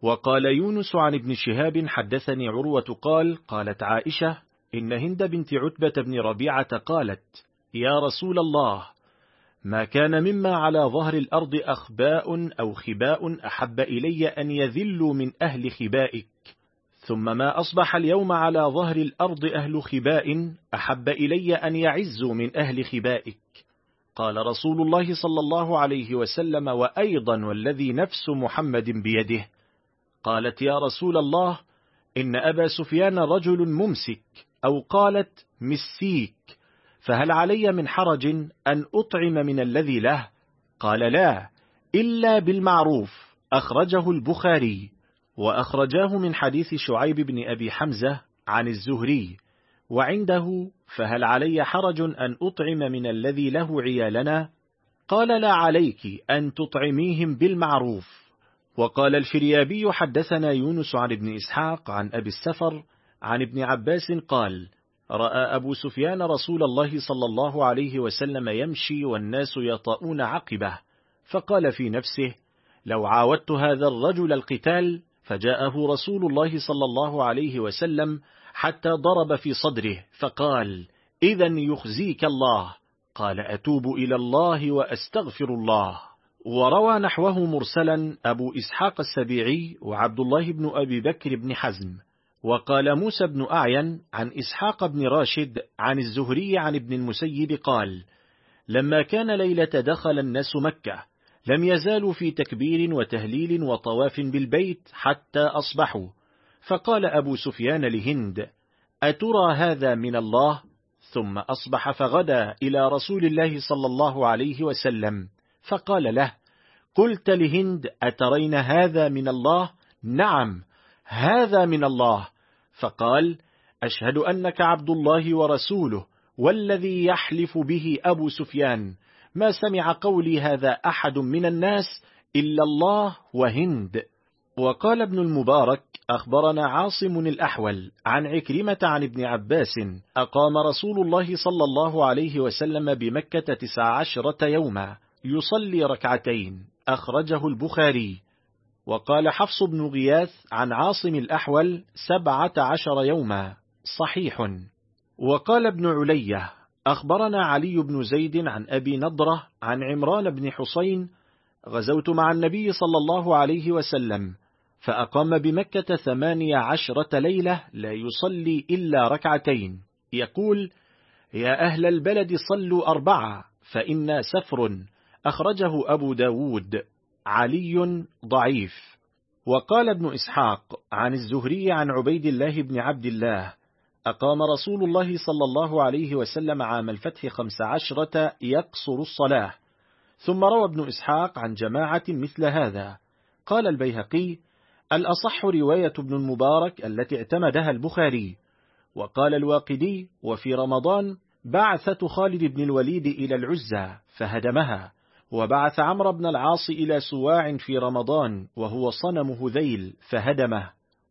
وقال يونس عن ابن شهاب حدثني عروة قال قالت عائشة إن هند بنت عتبة بن ربيعة قالت يا رسول الله ما كان مما على ظهر الأرض أخباء أو خباء أحب إلي أن يذلوا من أهل خبائك، ثم ما أصبح اليوم على ظهر الأرض أهل خباء أحب إلي أن يعزوا من أهل خبائك. قال رسول الله صلى الله عليه وسلم وأيضا والذي نفس محمد بيده. قالت يا رسول الله إن أبا سفيان رجل ممسك، أو قالت مسيك، فهل علي من حرج أن أطعم من الذي له؟ قال لا إلا بالمعروف. أخرجه البخاري، وأخرجاه من حديث شعيب بن أبي حمزة عن الزهري، وعنده فهل علي حرج أن أطعم من الذي له عيالنا؟ قال لا عليك أن تطعميهم بالمعروف. وقال الفريابي حدثنا يونس عن ابن إسحاق عن أبي السفر عن ابن عباس قال رأى أبو سفيان رسول الله صلى الله عليه وسلم يمشي والناس يطؤون عقبه، فقال في نفسه لو عاودت هذا الرجل القتال، فجاءه رسول الله صلى الله عليه وسلم حتى ضرب في صدره فقال إذن يخزيك الله. قال أتوب إلى الله وأستغفر الله. وروى نحوه مرسلا أبو إسحاق السبيعي وعبد الله بن أبي بكر بن حزم. وقال موسى بن أعين عن إسحاق بن راشد عن الزهري عن ابن المسيب قال لما كان ليلة دخل الناس مكة لم يزالوا في تكبير وتهليل وطواف بالبيت حتى أصبحوا، فقال أبو سفيان لهند أترى هذا من الله؟ ثم أصبح فغدا إلى رسول الله صلى الله عليه وسلم فقال له قلت لهند أترين هذا من الله؟ نعم هذا من الله. فقال أشهد أنك عبد الله ورسوله والذي يحلف به أبو سفيان ما سمع قولي هذا أحد من الناس إلا الله وهند. وقال ابن المبارك أخبرنا عاصم الأحول عن عكرمة عن ابن عباس أقام رسول الله صلى الله عليه وسلم بمكة 19 يوما يصلي ركعتين، أخرجه البخاري. وقال حفص بن غياث عن عاصم الأحول 17 يوما، صحيح. وقال ابن علية أخبرنا علي بن زيد عن أبي نضرة عن عمران بن حسين غزوت مع النبي صلى الله عليه وسلم فأقام بمكة 18 ليلة لا يصلي إلا ركعتين، يقول يا أهل البلد صلوا 4 فإنا سفر، أخرجه أبو داود. علي ضعيف. وقال ابن إسحاق عن الزهري عن عبيد الله بن عبد الله أقام رسول الله صلى الله عليه وسلم عام الفتح 15 يقصر الصلاة. ثم روى ابن إسحاق عن جماعة مثل هذا. قال البيهقي الأصح رواية ابن المبارك التي اعتمدها البخاري. وقال الواقدي وفي رمضان بعثة خالد بن الوليد إلى العزة فهدمها، وبعث عمرو بن العاص إلى سواع في رمضان وهو صنم هذيل فهدمه.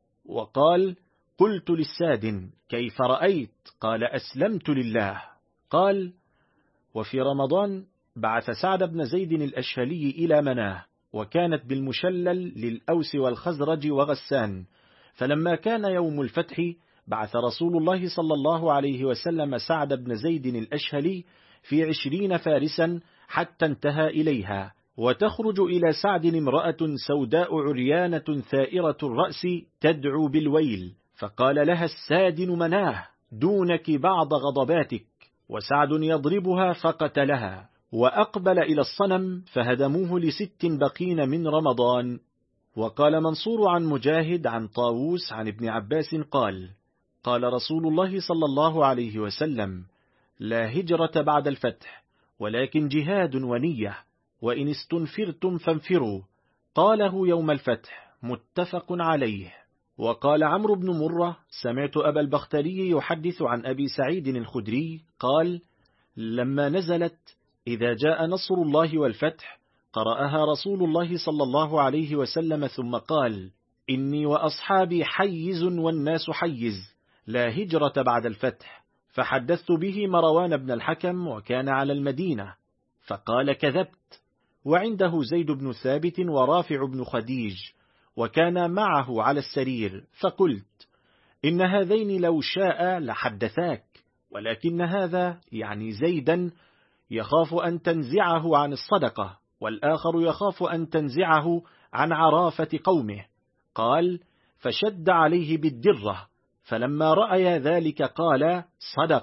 وقال قلت للساد كيف رأيت؟ قال أسلمت لله. قال وفي رمضان بعث سعد بن زيد الأشهلي إلى مناه، وكانت بالمشلل للأوس والخزرج وغسان. فلما كان يوم الفتح بعث رسول الله صلى الله عليه وسلم سعد بن زيد الأشهلي في 20 فارسا حتى انتهى إليها، وتخرج إلى سعد امرأة سوداء عريانة ثائرة الرأس تدعو بالويل، فقال لها السادن مناه دونك بعض غضباتك، وسعد يضربها فقتلها، وأقبل إلى الصنم فهدموه ل6 بقين من رمضان. وقال منصور عن مجاهد عن طاووس عن ابن عباس قال قال رسول الله صلى الله عليه وسلم لا هجرة بعد الفتح ولكن جهاد ونية، وإن استنفرتم فانفروا. قاله يوم الفتح، متفق عليه. وقال عمرو بن مرة سمعت أبا البختري يحدث عن أبي سعيد الخدري قال لما نزلت إذا جاء نصر الله والفتح قرأها رسول الله صلى الله عليه وسلم ثم قال إني وأصحابي حيز والناس حيز، لا هجرة بعد الفتح. فحدثت به مروان بن الحكم وكان على المدينة فقال كذبت. وعنده زيد بن ثابت ورافع بن خديج وكان معه على السرير، فقلت: إن هذين لو شاء لحدثاك، ولكن هذا يعني زيدا يخاف أن تنزعه عن الصدقة، والآخر يخاف أن تنزعه عن عرافة قومه. قال: فشد عليه بالدرة، فلما رأي ذلك قال: صدق.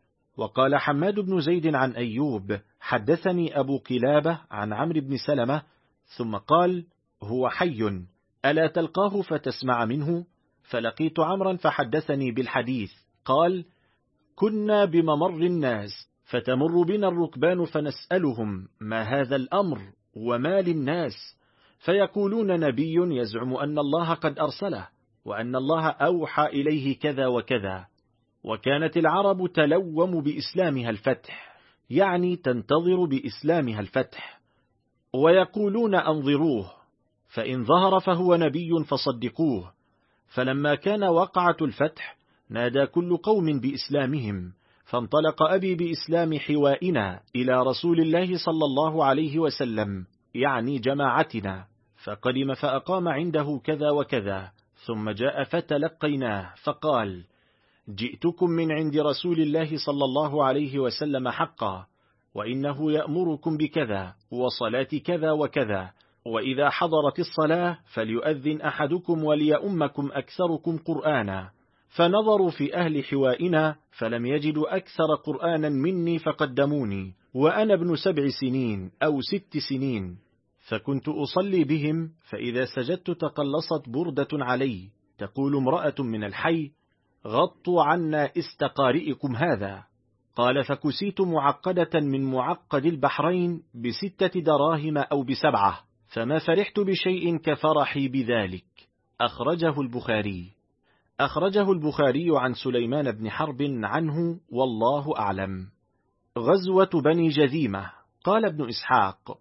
وقال حماد بن زيد عن أيوب: حدثني أبو قلابة عن عمرو بن سلمة، ثم قال: هو حي، ألا تلقاه فتسمع منه؟ فلقيت عمرا فحدثني بالحديث. قال: كنا بممر الناس، فتمر بنا الركبان فنسألهم: ما هذا الأمر وما للناس؟ فيقولون: نبي يزعم أن الله قد أرسله، وأن الله أوحى إليه كذا وكذا. وكانت العرب تلوم بإسلامها الفتح، يعني تنتظر بإسلامها الفتح، ويقولون: أنظروه، فإن ظهر فهو نبي فصدقوه. فلما كان وقعة الفتح نادى كل قوم بإسلامهم، فانطلق أبي بإسلام حوائنا إلى رسول الله صلى الله عليه وسلم، يعني جماعتنا، فقدم فأقام عنده كذا وكذا، ثم جاء فتلقيناه، فقال: جئتكم من عند رسول الله صلى الله عليه وسلم حقا، وإنه يأمركم بكذا وصلاة كذا وكذا، وإذا حضرت الصلاة فليؤذن أحدكم وليؤمكم أكثركم قرآنا. فنظروا في أهل حوائنا فلم يجدوا أكثر قرآنا مني فقدموني، وأنا ابن 7 سنين أو 6 سنين، فكنت أصلي بهم، فإذا سجدت تقلصت بردة علي تقول امرأة من الحي: غطوا عنا استقارئكم هذا. قال: فكسيت معقدة من معقد البحرين ب6 دراهم أو ب7، فما فرحت بشيء كفرحي بذلك. أخرجه البخاري عن سليمان بن حرب عنه، والله أعلم. غزوة بني جذيمة. قال ابن إسحاق: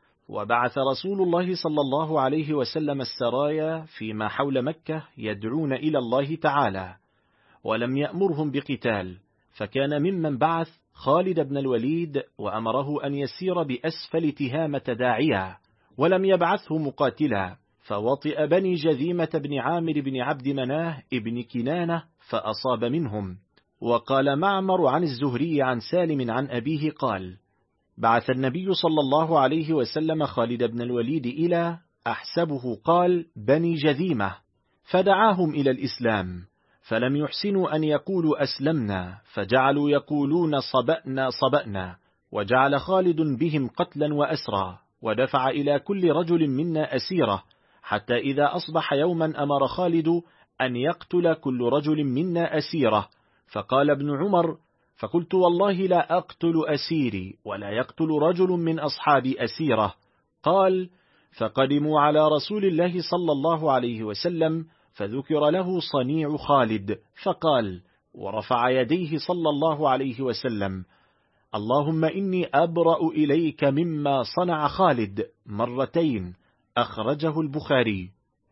وبعث رسول الله صلى الله عليه وسلم السرايا فيما حول مكة يدعون إلى الله تعالى، ولم يأمرهم بقتال، فكان ممن بعث خالد بن الوليد وأمره أن يسير بأسفل تهامة داعية، ولم يبعثه مقاتلا، فوطئ بني جذيمة بن عامر بن عبد مناه ابن كنانة فأصاب منهم. وقال معمر عن الزهري عن سالم عن أبيه قال: بعث النبي صلى الله عليه وسلم خالد بن الوليد إلى أحسبه قال بني جذيمة، فدعاهم إلى الإسلام، فلم يحسنوا أن يقولوا أسلمنا، فجعلوا يقولون صبأنا، وجعل خالد بهم قتلا وأسرا، ودفع إلى كل رجل منا أسيرة، حتى إذا أصبح يوما أمر خالد أن يقتل كل رجل منا أسيرة. فقال ابن عمر: فقلت: والله لا أقتل أسيري، ولا يقتل رجل من أصحابي أسيرة. قال: فقدموا على رسول الله صلى الله عليه وسلم، فذكر له صنيع خالد، فقال ورفع يديه صلى الله عليه وسلم: اللهم إني أبرأ إليك مما صنع خالد، مرتين. أخرجه البخاري.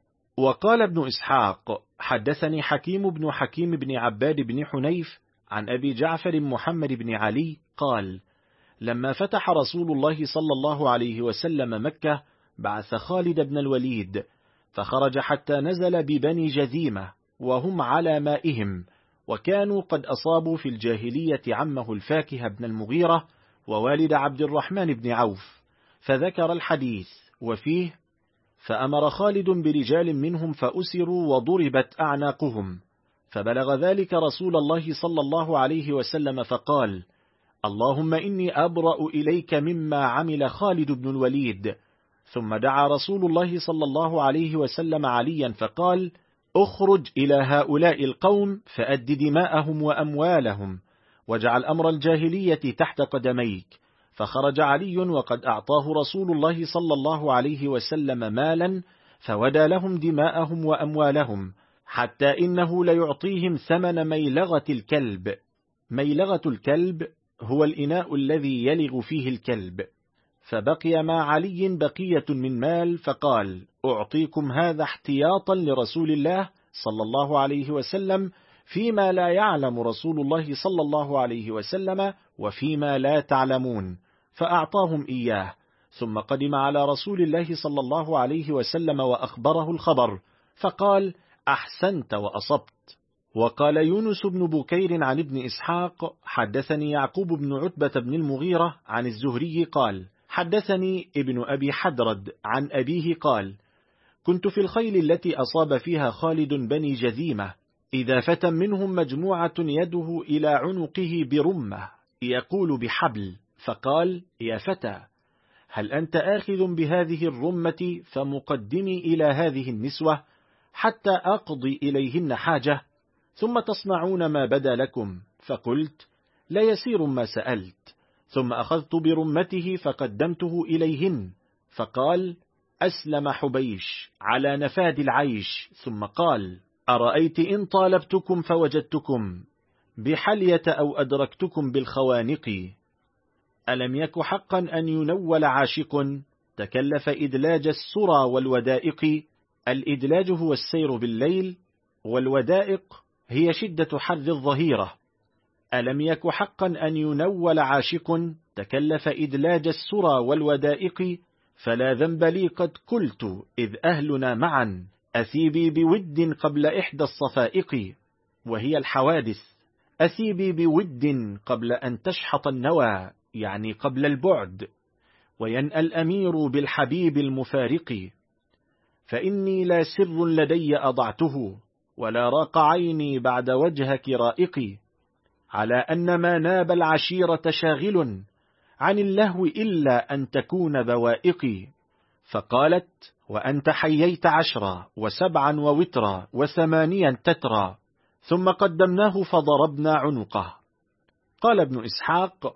وقال ابن إسحاق: حدثني حكيم بن عباد بن حنيف عن أبي جعفر محمد بن علي قال: لما فتح رسول الله صلى الله عليه وسلم مكة بعث خالد بن الوليد، فخرج حتى نزل ببني جذيمة وهم على مائهم، وكانوا قد أصابوا في الجاهلية عمه الفاكهة بن المغيرة ووالد عبد الرحمن بن عوف، فذكر الحديث، وفيه: فأمر خالد برجال منهم فأسروا وضربت أعناقهم، فبلغ ذلك رسول الله صلى الله عليه وسلم فقال: اللهم إني أبرأ إليك مما عمل خالد بن الوليد. ثم دعا رسول الله صلى الله عليه وسلم عليا فقال: اخرج إلى هؤلاء القوم فأد دماءهم وأموالهم، واجعل أمر الجاهلية تحت قدميك. فخرج علي وقد أعطاه رسول الله صلى الله عليه وسلم مالا، فودى لهم دماءهم وأموالهم، حتى إنه ليعطيهم ثمن ميلغة الكلب. ميلغة الكلب هو الإناء الذي يلغ فيه الكلب. فبقي مع علي بقية من مال، فقال: أعطيكم هذا احتياطا لرسول الله صلى الله عليه وسلم فيما لا يعلم رسول الله صلى الله عليه وسلم وفيما لا تعلمون. فأعطاهم إياه، ثم قدم على رسول الله صلى الله عليه وسلم وأخبره الخبر، فقال: أحسنت وأصبت. وقال يونس بن بكير عن ابن إسحاق: حدثني يعقوب بن عتبة بن المغيرة عن الزهري قال: حدثني ابن أبي حدرد عن أبيه قال: كنت في الخيل التي أصاب فيها خالد بني جذيمة، إذا فتى منهم مجموعة يده إلى عنقه برمة يقول بحبل، فقال: يا فتى، هل أنت آخذ بهذه الرمة فمقدمي إلى هذه النسوة حتى أقضي إليهن حاجة، ثم تصنعون ما بدا لكم؟ فقلت: لا يسير ما سألت. ثم أخذت برمته فقدمته إليهن، فقال: أسلم حبيش على نفاد العيش. ثم قال: أرأيت إن طالبتكم فوجدتكم بحلية أو أدركتكم بالخوانق، ألم يك حقا أن ينول عاشق تكلف إدلاج السرى والودائق؟ الإدلاج هو السير بالليل، والودائق هي شدة حر الظهيرة. ألم يك حقا أن ينول عاشق تكلف إدلاج السرى والودائق؟ فلا ذنب لي قد قلت إذ أهلنا معا، أثيبي بود قبل إحدى الصفائق، وهي الحوادث. أثيبي بود قبل أن تشحط النوى، يعني قبل البعد، وينأى الأمير بالحبيب المفارق. فإني لا سر لدي أضعته، ولا راق عيني بعد وجهك رائقي، على أن ما ناب العشيرة شاغل عن اللهو إلا أن تكون بوائقي. فقالت: وأنت حييت 10 و7 ووترا و8 تترا. ثم قدمناه فضربنا عنقه. قال ابن إسحاق: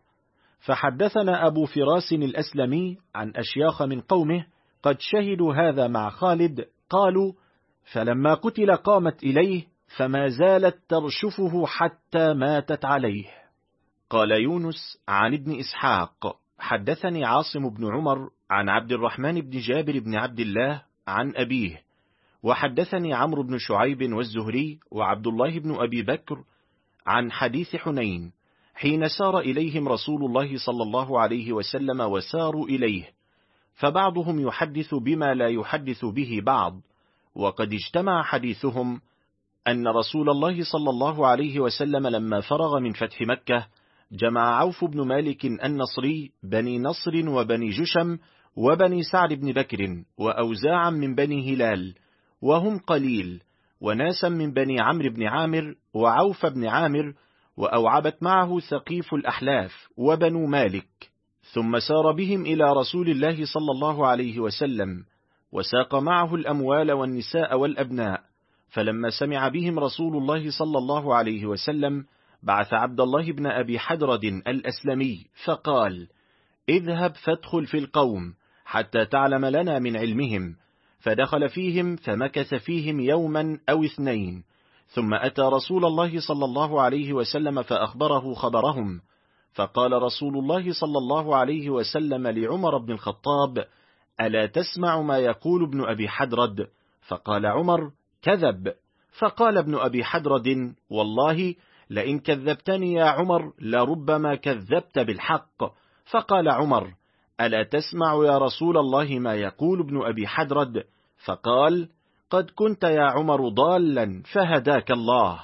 فحدثنا أبو فراس الأسلمي عن أشياخ من قومه قد شهدوا هذا مع خالد، قالوا: فلما قتل قامت إليه، فما زالت ترشفه حتى ماتت عليه. قال يونس عن ابن إسحاق: حدثني عاصم بن عمر عن عبد الرحمن بن جابر بن عبد الله عن أبيه، وحدثني عمرو بن شعيب والزهري وعبد الله بن أبي بكر عن حديث حنين، حين سار إليهم رسول الله صلى الله عليه وسلم وساروا إليه، فبعضهم يحدث بما لا يحدث به بعض، وقد اجتمع حديثهم أن رسول الله صلى الله عليه وسلم لما فرغ من فتح مكة جمع عوف بن مالك النصري بني نصر وبني جشم وبني سعد بن بكر وأوزاعا من بني هلال وهم قليل، وناسا من بني عمرو بن عامر وعوف بن عامر، وأوعبت معه ثقيف الأحلاف وبنو مالك، ثم سار بهم إلى رسول الله صلى الله عليه وسلم، وساق معه الأموال والنساء والأبناء. فلما سمع بهم رسول الله صلى الله عليه وسلم بعث عبد الله بن أبي حدرد الأسلمي فقال: اذهب فادخل في القوم حتى تعلم لنا من علمهم. فدخل فيهم فمكث فيهم يوما أو 2، ثم أتى رسول الله صلى الله عليه وسلم فأخبره خبرهم، فقال رسول الله صلى الله عليه وسلم لعمر بن الخطاب: ألا تسمع ما يقول ابن أبي حدرد؟ فقال عمر: كذب. فقال ابن أبي حدرد: والله لئن كذبتني يا عمر لربما كذبت بالحق. فقال عمر: ألا تسمع يا رسول الله ما يقول ابن أبي حدرد؟ فقال: قد كنت يا عمر ضالا فهداك الله.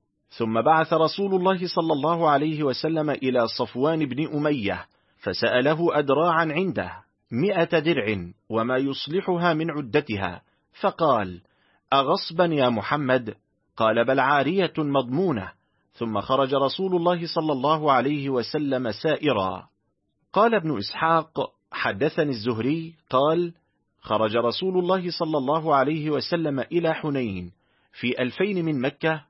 ثم بعث رسول الله صلى الله عليه وسلم إلى صفوان بن أمية فسأله أدراعا عنده 100 درع وما يصلحها من عدتها، فقال: أغصبا يا محمد؟ قال: بل عارية مضمونة. ثم خرج رسول الله صلى الله عليه وسلم سائرا. قال ابن إسحاق: حدثني الزهري قال: خرج رسول الله صلى الله عليه وسلم إلى حنين في 2000 من مكة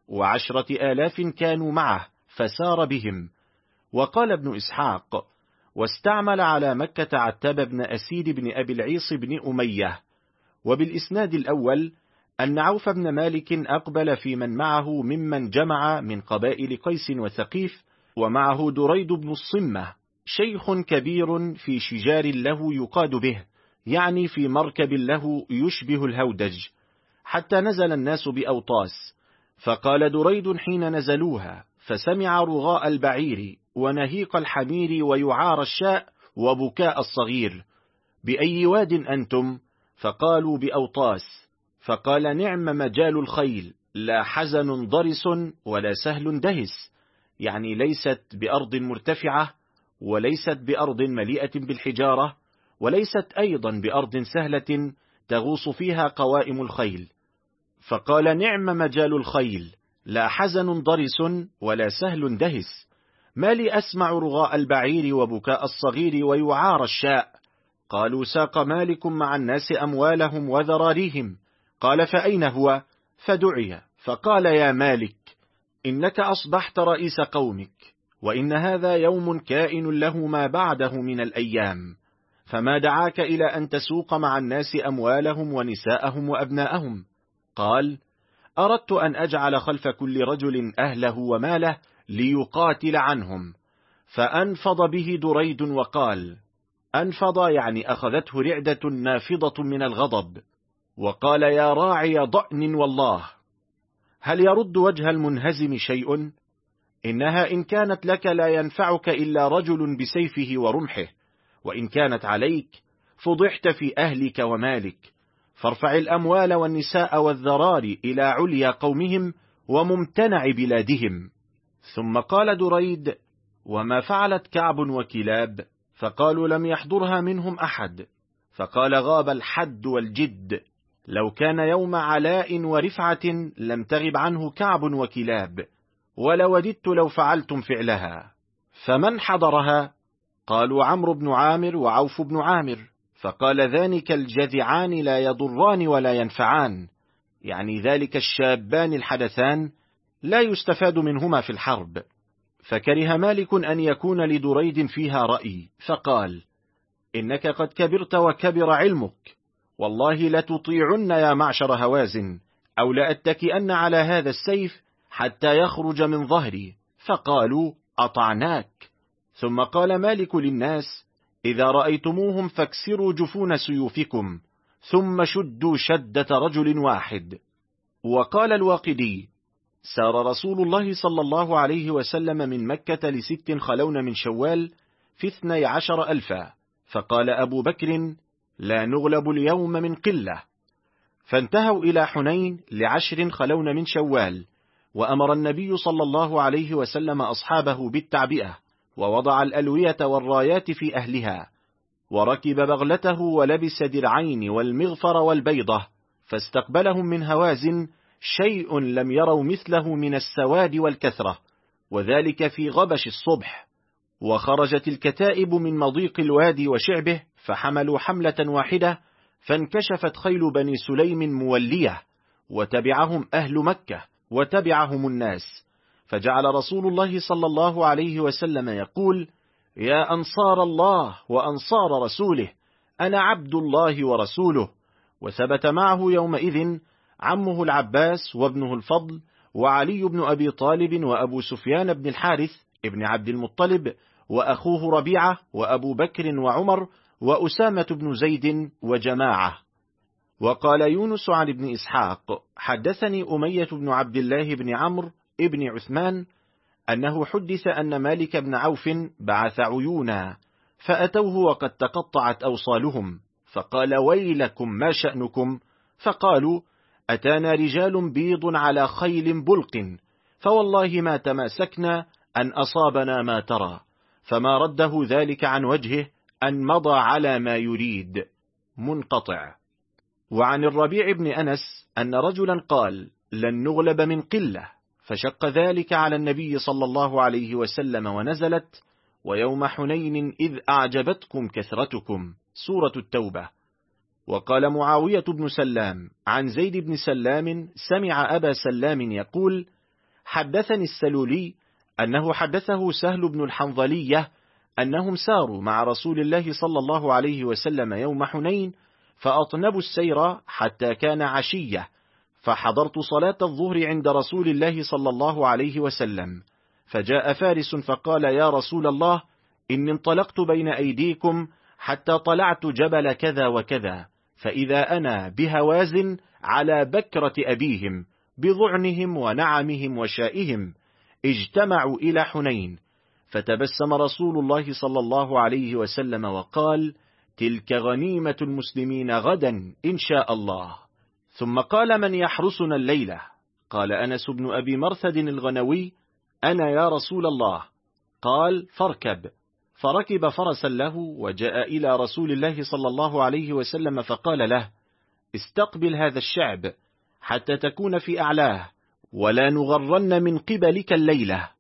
و10,000 كانوا معه، فسار بهم. وقال ابن إسحاق: واستعمل على مكة عتاب بن أسيد بن أبي العيص بن أمية. وبالإسناد الأول أن عوف بن مالك أقبل في من معه ممن جمع من قبائل قيس وثقيف، ومعه دريد بن الصمة شيخ كبير في شجار له يقاد به، يعني في مركب له يشبه الهودج، حتى نزل الناس بأوطاس. فقال دريد حين نزلوها فسمع رغاء البعير ونهيق الحمير ويعار الشاء وبكاء الصغير، بأي واد أنتم؟ فقالوا بأوطاس. فقال نعم مجال الخيل، لا حزن ضرس ولا سهل دهس، يعني ليست بأرض مرتفعة، وليست بأرض مليئة بالحجارة، وليست أيضا بأرض سهلة تغوص فيها قوائم الخيل. فقال نعم مجال الخيل، لا حزن ضرس ولا سهل دهس، ما لي أسمع رغاء البعير وبكاء الصغير ويعار الشاء. قالوا ساق مالك مع الناس أموالهم وذراريهم. قال فأين هو؟ فدعي فقال يا مالك إنك أصبحت رئيس قومك، وإن هذا يوم كائن له ما بعده من الأيام، فما دعاك إلى أن تسوق مع الناس أموالهم ونساءهم وأبناءهم؟ قال أردت أن أجعل خلف كل رجل أهله وماله ليقاتل عنهم. فأنفض به دريد وقال، أنفض يعني أخذته رعدة نافضة من الغضب، وقال يا راعي ضأن والله، هل يرد وجه المنهزم شيء؟ إنها إن كانت لك لا ينفعك إلا رجل بسيفه ورمحه، وإن كانت عليك فضحت في أهلك ومالك، فارفع الأموال والنساء والذرار إلى عليا قومهم وممتنع بلادهم. ثم قال دريد وما فعلت كعب وكلاب؟ فقالوا لم يحضرها منهم أحد. فقال غاب الحد والجد، لو كان يوم علاء ورفعة لم تغب عنه كعب وكلاب، ولوددت لو فعلتم فعلها. فمن حضرها؟ قالوا عمرو بن عامر وعوف بن عامر. فقال ذلك الجذعان لا يضران ولا ينفعان، يعني ذلك الشابان الحدثان لا يستفاد منهما في الحرب. فكره مالك أن يكون لدريد فيها رأي، فقال إنك قد كبرت وكبر علمك، والله لتطيعن يا معشر هوازن، أو لأتكئن على هذا السيف حتى يخرج من ظهري. فقالوا أطعناك. ثم قال مالك للناس إذا رأيتموهم فاكسروا جفون سيوفكم، ثم شدوا شدة رجل واحد. وقال الواقدي سار رسول الله صلى الله عليه وسلم من مكة ل6 خلون من شوال في 12,000. فقال أبو بكر لا نغلب اليوم من قلة. فانتهوا إلى حنين ل10 خلون من شوال، وأمر النبي صلى الله عليه وسلم أصحابه بالتعبئة، ووضع الألوية والرايات في أهلها، وركب بغلته ولبس درعين والمغفر والبيضة، فاستقبلهم من هوازن شيء لم يروا مثله من السواد والكثرة، وذلك في غبش الصبح. وخرجت الكتائب من مضيق الوادي وشعبه، فحملوا حملة واحدة، فانكشفت خيل بني سليم مولية، وتبعهم أهل مكة، وتبعهم الناس. فجعل رسول الله صلى الله عليه وسلم يقول يا أنصار الله وأنصار رسوله، أنا عبد الله ورسوله. وثبت معه يومئذ عمه العباس وابنه الفضل وعلي بن أبي طالب وأبو سفيان بن الحارث ابن عبد المطلب وأخوه ربيعة وأبو بكر وعمر وأسامة بن زيد وجماعة. وقال يونس عن ابن إسحاق حدثني أمية بن عبد الله بن عمرو ابن عثمان أنه حدث أن مالك بن عوف بعث عيونا فأتوه وقد تقطعت أوصالهم، فقال ويلكم ما شأنكم؟ فقالوا أتانا رجال بيض على خيل بلق، فوالله ما تماسكنا أن أصابنا ما ترى، فما رده ذلك عن وجهه أن مضى على ما يريد. منقطع. وعن الربيع بن أنس أن رجلا قال لن نغلب من قلة، فشق ذلك على النبي صلى الله عليه وسلم ونزلت ويوم حنين إذ أعجبتكم كثرتكم، سورة التوبة. وقال معاوية بن سلام عن زيد بن سلام سمع أبا سلام يقول حدثني السلولي أنه حدثه سهل بن الحنظلية أنهم ساروا مع رسول الله صلى الله عليه وسلم يوم حنين، فأطنبوا السير حتى كان عشية، فحضرت صلاة الظهر عند رسول الله صلى الله عليه وسلم، فجاء فارس فقال يا رسول الله إني انطلقت بين أيديكم حتى طلعت جبل كذا وكذا، فإذا أنا بهوازن على بكرة أبيهم بضعنهم ونعمهم وشائهم اجتمعوا إلى حنين. فتبسم رسول الله صلى الله عليه وسلم وقال تلك غنيمة المسلمين غدا إن شاء الله. ثم قال: من يحرسنا الليلة؟ قال أنس بن أبي مرثد الغنوي: أنا يا رسول الله. قال: فاركب. فركب فرسا له وجاء إلى رسول الله صلى الله عليه وسلم فقال له: استقبل هذا الشعب حتى تكون في أعلاه، ولا نغرن من قبلك الليلة.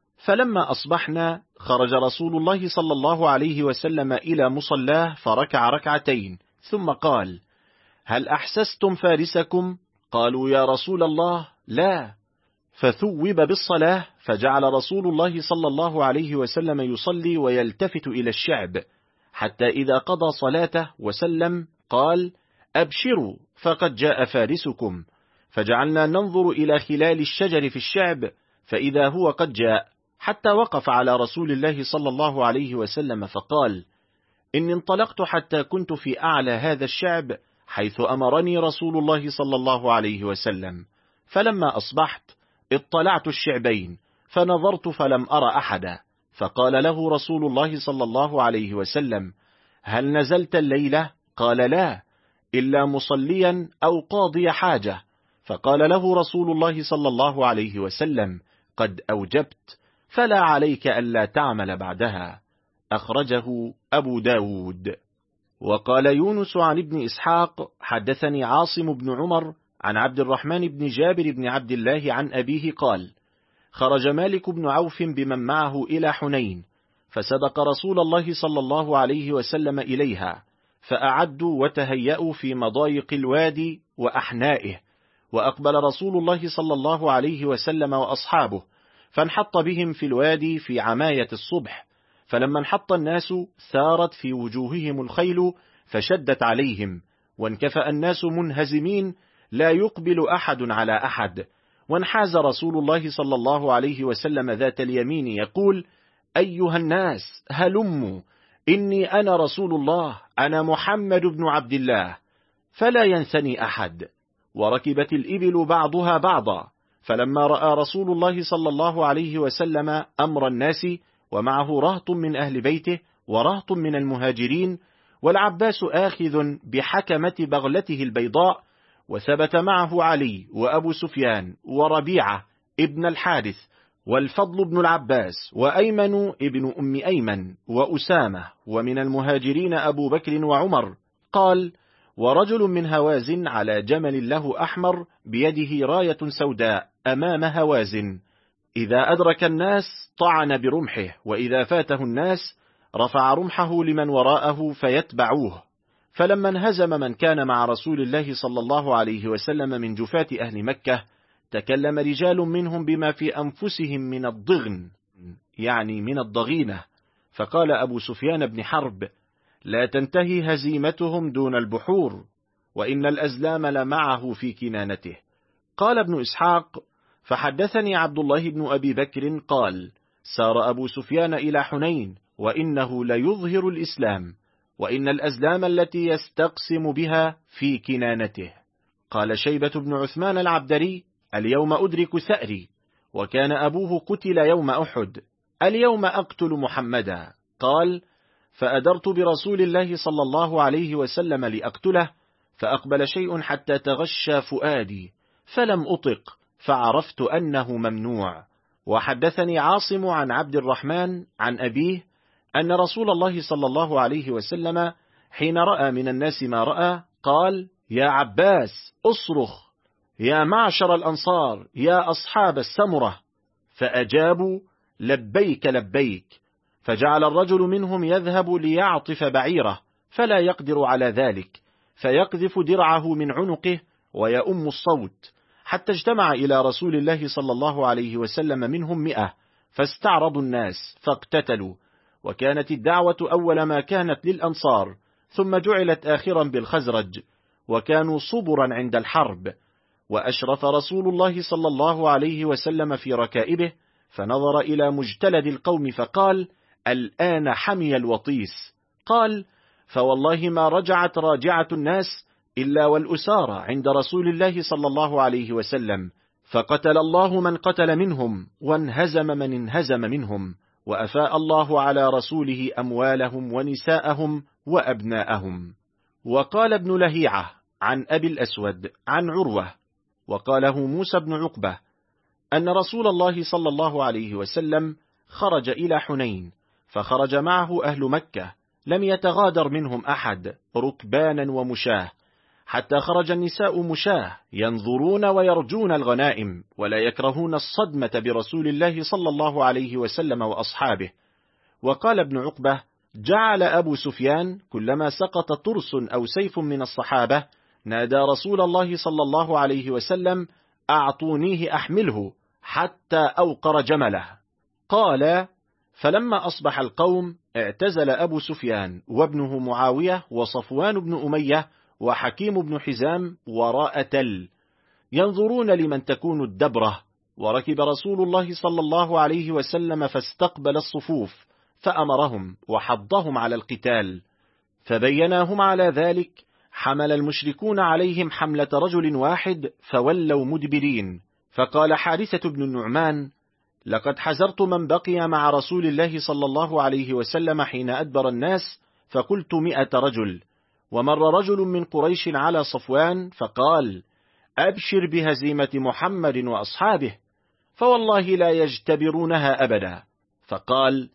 فلما أصبحنا خرج رسول الله صلى الله عليه وسلم إلى مصلاه فركع ركعتين، ثم قال: هل أحسستم فارسكم؟ قالوا: يا رسول الله لا. فثوب بالصلاة، فجعل رسول الله صلى الله عليه وسلم يصلي ويلتفت إلى الشعب، حتى إذا قضى صلاته وسلم قال: أبشروا فقد جاء فارسكم. فجعلنا ننظر إلى خلال الشجر في الشعب، فإذا هو قد جاء، حتى وقف على رسول الله صلى الله عليه وسلم فقال: إني انطلقت حتى كنت في أعلى هذا الشعب حيث أمرني رسول الله صلى الله عليه وسلم، فلما أصبحت اطلعت الشعبين فنظرت فلم أرى أحدا، فقال له رسول الله صلى الله عليه وسلم: هل نزلت الليلة؟ قال: لا، إلا مصليا أو قاضي حاجة. فقال له رسول الله صلى الله عليه وسلم: قد أوجبت، فلا عليك ألا تعمل بعدها. أخرجه أبو داود. وقال يونس عن ابن إسحاق: حدثني عاصم بن عمر عن عبد الرحمن بن جابر بن عبد الله عن أبيه قال: خرج مالك بن عوف بمن معه إلى حنين، فسبق رسول الله صلى الله عليه وسلم إليها، فأعدوا وتهيأوا في مضايق الوادي وأحنائه، وأقبل رسول الله صلى الله عليه وسلم وأصحابه، فانحط بهم في الوادي في عماية الصبح، فلما انحط الناس ثارت في وجوههم الخيل فشدت عليهم، وانكفأ الناس منهزمين لا يقبل أحد على أحد، وانحاز رسول الله صلى الله عليه وسلم ذات اليمين يقول: أيها الناس هلموا، إني أنا رسول الله، أنا محمد بن عبد الله، فلا ينثني أحد. وركبت الإبل بعضها بعضا، فلما رأى رسول الله صلى الله عليه وسلم أمر الناس ومعه رهط من أهل بيته ورهط من المهاجرين، والعباس آخذ بحكمة بغلته البيضاء، وثبت معه علي وأبو سفيان وربيعة ابن الحارث والفضل بن العباس وأيمن ابن أم أيمن وأسامة، ومن المهاجرين أبو بكر وعمر. قال: ورجل من هوازن على جمل له أحمر بيده راية سوداء أمام هوازن، إذا أدرك الناس طعن برمحه، وإذا فاته الناس رفع رمحه لمن وراءه فيتبعوه. فلما انهزم من كان مع رسول الله صلى الله عليه وسلم من جفاة أهل مكة، تكلم رجال منهم بما في أنفسهم من الضغن، يعني من الضغينة، فقال أبو سفيان بن حرب: لا تنتهي هزيمتهم دون البحور، وإن الأزلام لمعه في كنانته. قال ابن إسحاق: فحدثني عبد الله بن أبي بكر قال: سار أبو سفيان إلى حنين، وإنه ليظهر الإسلام، وإن الأزلام التي يستقسم بها في كنانته. قال شيبة بن عثمان العبدري: اليوم أدرك ثأري، وكان أبوه قتل يوم أحد، اليوم أقتل محمدا. قال: فأدرت برسول الله صلى الله عليه وسلم لأقتله، فأقبل شيء حتى تغشى فؤادي، فلم أطق، فعرفت أنه ممنوع. وحدثني عاصم عن عبد الرحمن عن أبيه أن رسول الله صلى الله عليه وسلم حين رأى من الناس ما رأى قال: يا عباس أصرخ، يا معشر الأنصار، يا أصحاب السمرة، فأجابوا: لبيك لبيك. فجعل الرجل منهم يذهب ليعطف بعيره، فلا يقدر على ذلك، فيقذف درعه من عنقه ويؤم الصوت، حتى اجتمع إلى رسول الله صلى الله عليه وسلم منهم 100، فاستعرضوا الناس فاقتتلوا. وكانت الدعوة أول ما كانت للأنصار، ثم جعلت آخرا بالخزرج، وكانوا صبرا عند الحرب. وأشرف رسول الله صلى الله عليه وسلم في ركائبه، فنظر إلى مجتلد القوم فقال: الآن حمي الوطيس. قال: فوالله ما رجعت راجعة الناس إلا والأسارى عند رسول الله صلى الله عليه وسلم، فقتل الله من قتل منهم، وانهزم من انهزم منهم، وأفاء الله على رسوله أموالهم ونساءهم وأبناءهم. وقال ابن لهيعة عن أبي الأسود عن عروة، وقاله موسى بن عقبة، أن رسول الله صلى الله عليه وسلم خرج إلى حنين، فخرج معه أهل مكة، لم يتغادر منهم أحد، ركبانا ومشاه، حتى خرج النساء مشاه، ينظرون ويرجون الغنائم، ولا يكرهون الصدمة برسول الله صلى الله عليه وسلم وأصحابه. وقال ابن عقبة: جعل أبو سفيان كلما سقط ترس أو سيف من الصحابة نادى رسول الله صلى الله عليه وسلم: أعطونيه أحمله، حتى أوقر جمله. قال: فلما أصبح القوم اعتزل أبو سفيان وابنه معاوية وصفوان بن أمية وحكيم بن حزام وراء تل، ينظرون لمن تكون الدبرة، وركب رسول الله صلى الله عليه وسلم فاستقبل الصفوف، فأمرهم وحضهم على القتال، فبيناهم على ذلك، حمل المشركون عليهم حملة رجل واحد، فولوا مدبرين. فقال حارثة بن النعمان: لقد حزرت من بقي مع رسول الله صلى الله عليه وسلم حين أدبر الناس، فقلت 100 رجل. ومر رجل من قريش على صفوان فقال: أبشر بهزيمة محمد وأصحابه، فوالله لا يجتبرونها أبدا. فقال: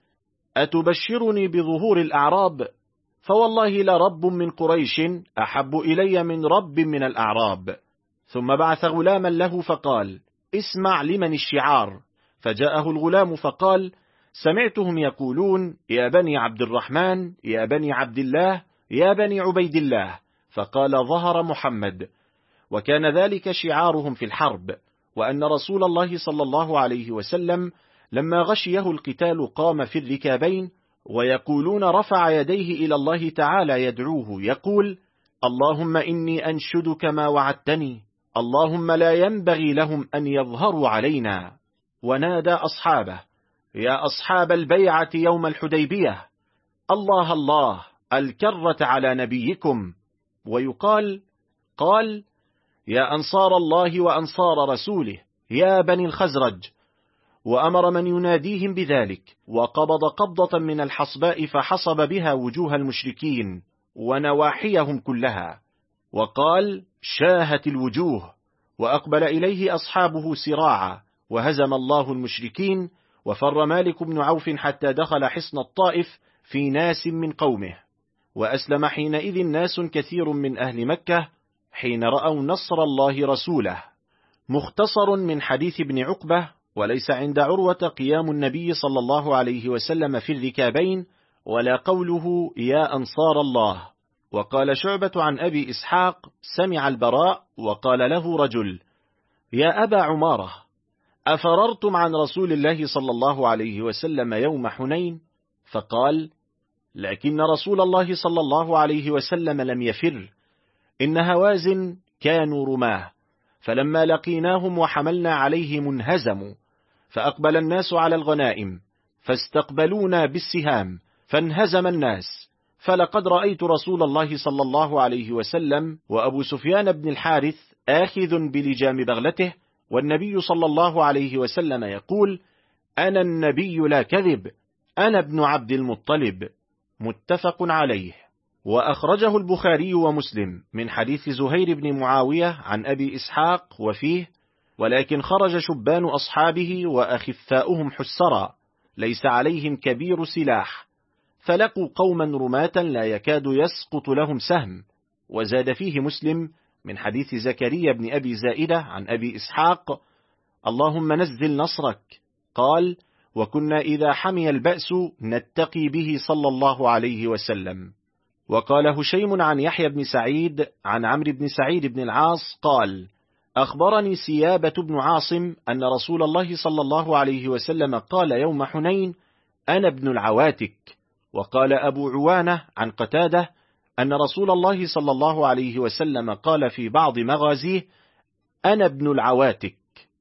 أتبشرني بظهور الأعراب؟ فوالله لرب من قريش أحب إلي من رب من الأعراب. ثم بعث غلاما له فقال: اسمع لمن الشعار. فجاءه الغلام فقال: سمعتهم يقولون: يا بني عبد الرحمن، يا بني عبد الله، يا بني عبيد الله. فقال: ظهر محمد. وكان ذلك شعارهم في الحرب، وأن رسول الله صلى الله عليه وسلم لما غشيه القتال قام في الركابين، ويقولون رفع يديه إلى الله تعالى يدعوه، يقول: اللهم إني أنشدك ما وعدتني، اللهم لا ينبغي لهم أن يظهروا علينا. ونادى أصحابه: يا أصحاب البيعة يوم الحديبية، الله الله الكرة على نبيكم. ويقال: قال: يا أنصار الله وأنصار رسوله، يا بني الخزرج. وأمر من يناديهم بذلك، وقبض قبضة من الحصباء فحصب بها وجوه المشركين ونواحيهم كلها، وقال: شاهت الوجوه. وأقبل إليه أصحابه سراعا، وهزم الله المشركين، وفر مالك بن عوف حتى دخل حصن الطائف في ناس من قومه. وأسلم حينئذ ناس كثير من أهل مكة حين رأوا نصر الله رسوله. مختصر من حديث ابن عقبة: وليس عند عروة قيام النبي صلى الله عليه وسلم في الركابين، ولا قوله يا أنصار الله. وقال شعبة عن أبي إسحاق: سمع البراء وقال له رجل: يا أبا عمارة، أفررتم عن رسول الله صلى الله عليه وسلم يوم حنين؟ فقال: لكن رسول الله صلى الله عليه وسلم لم يفر، إن هوازن كانوا رماه، فلما لقيناهم وحملنا عليهم انهزموا، فأقبل الناس على الغنائم فاستقبلونا بالسهام، فانهزم الناس. فلقد رأيت رسول الله صلى الله عليه وسلم وأبو سفيان بن الحارث آخذ بلجام بغلته، والنبي صلى الله عليه وسلم يقول: أنا النبي لا كذب، أنا ابن عبد المطلب. متفق عليه. وأخرجه البخاري ومسلم من حديث زهير بن معاوية عن أبي إسحاق، وفيه: ولكن خرج شبان أصحابه وأخفاؤهم حسرا، ليس عليهم كبير سلاح، فلقوا قوما رماة لا يكاد يسقط لهم سهم. وزاد فيه مسلم من حديث زكريا بن أبي زائدة عن أبي إسحاق: اللهم نزل نصرك. قال: وكنا إذا حمي البأس نتقي به صلى الله عليه وسلم. وقال هشيم عن يحيى بن سعيد عن عمرو بن سعيد بن العاص قال: أخبرني سيابة بن عاصم أن رسول الله صلى الله عليه وسلم قال يوم حنين: أنا ابن العواتك. وقال أبو عوانة عن قتادة أن رسول الله صلى الله عليه وسلم قال في بعض مغازيه: أنا ابن العواتك.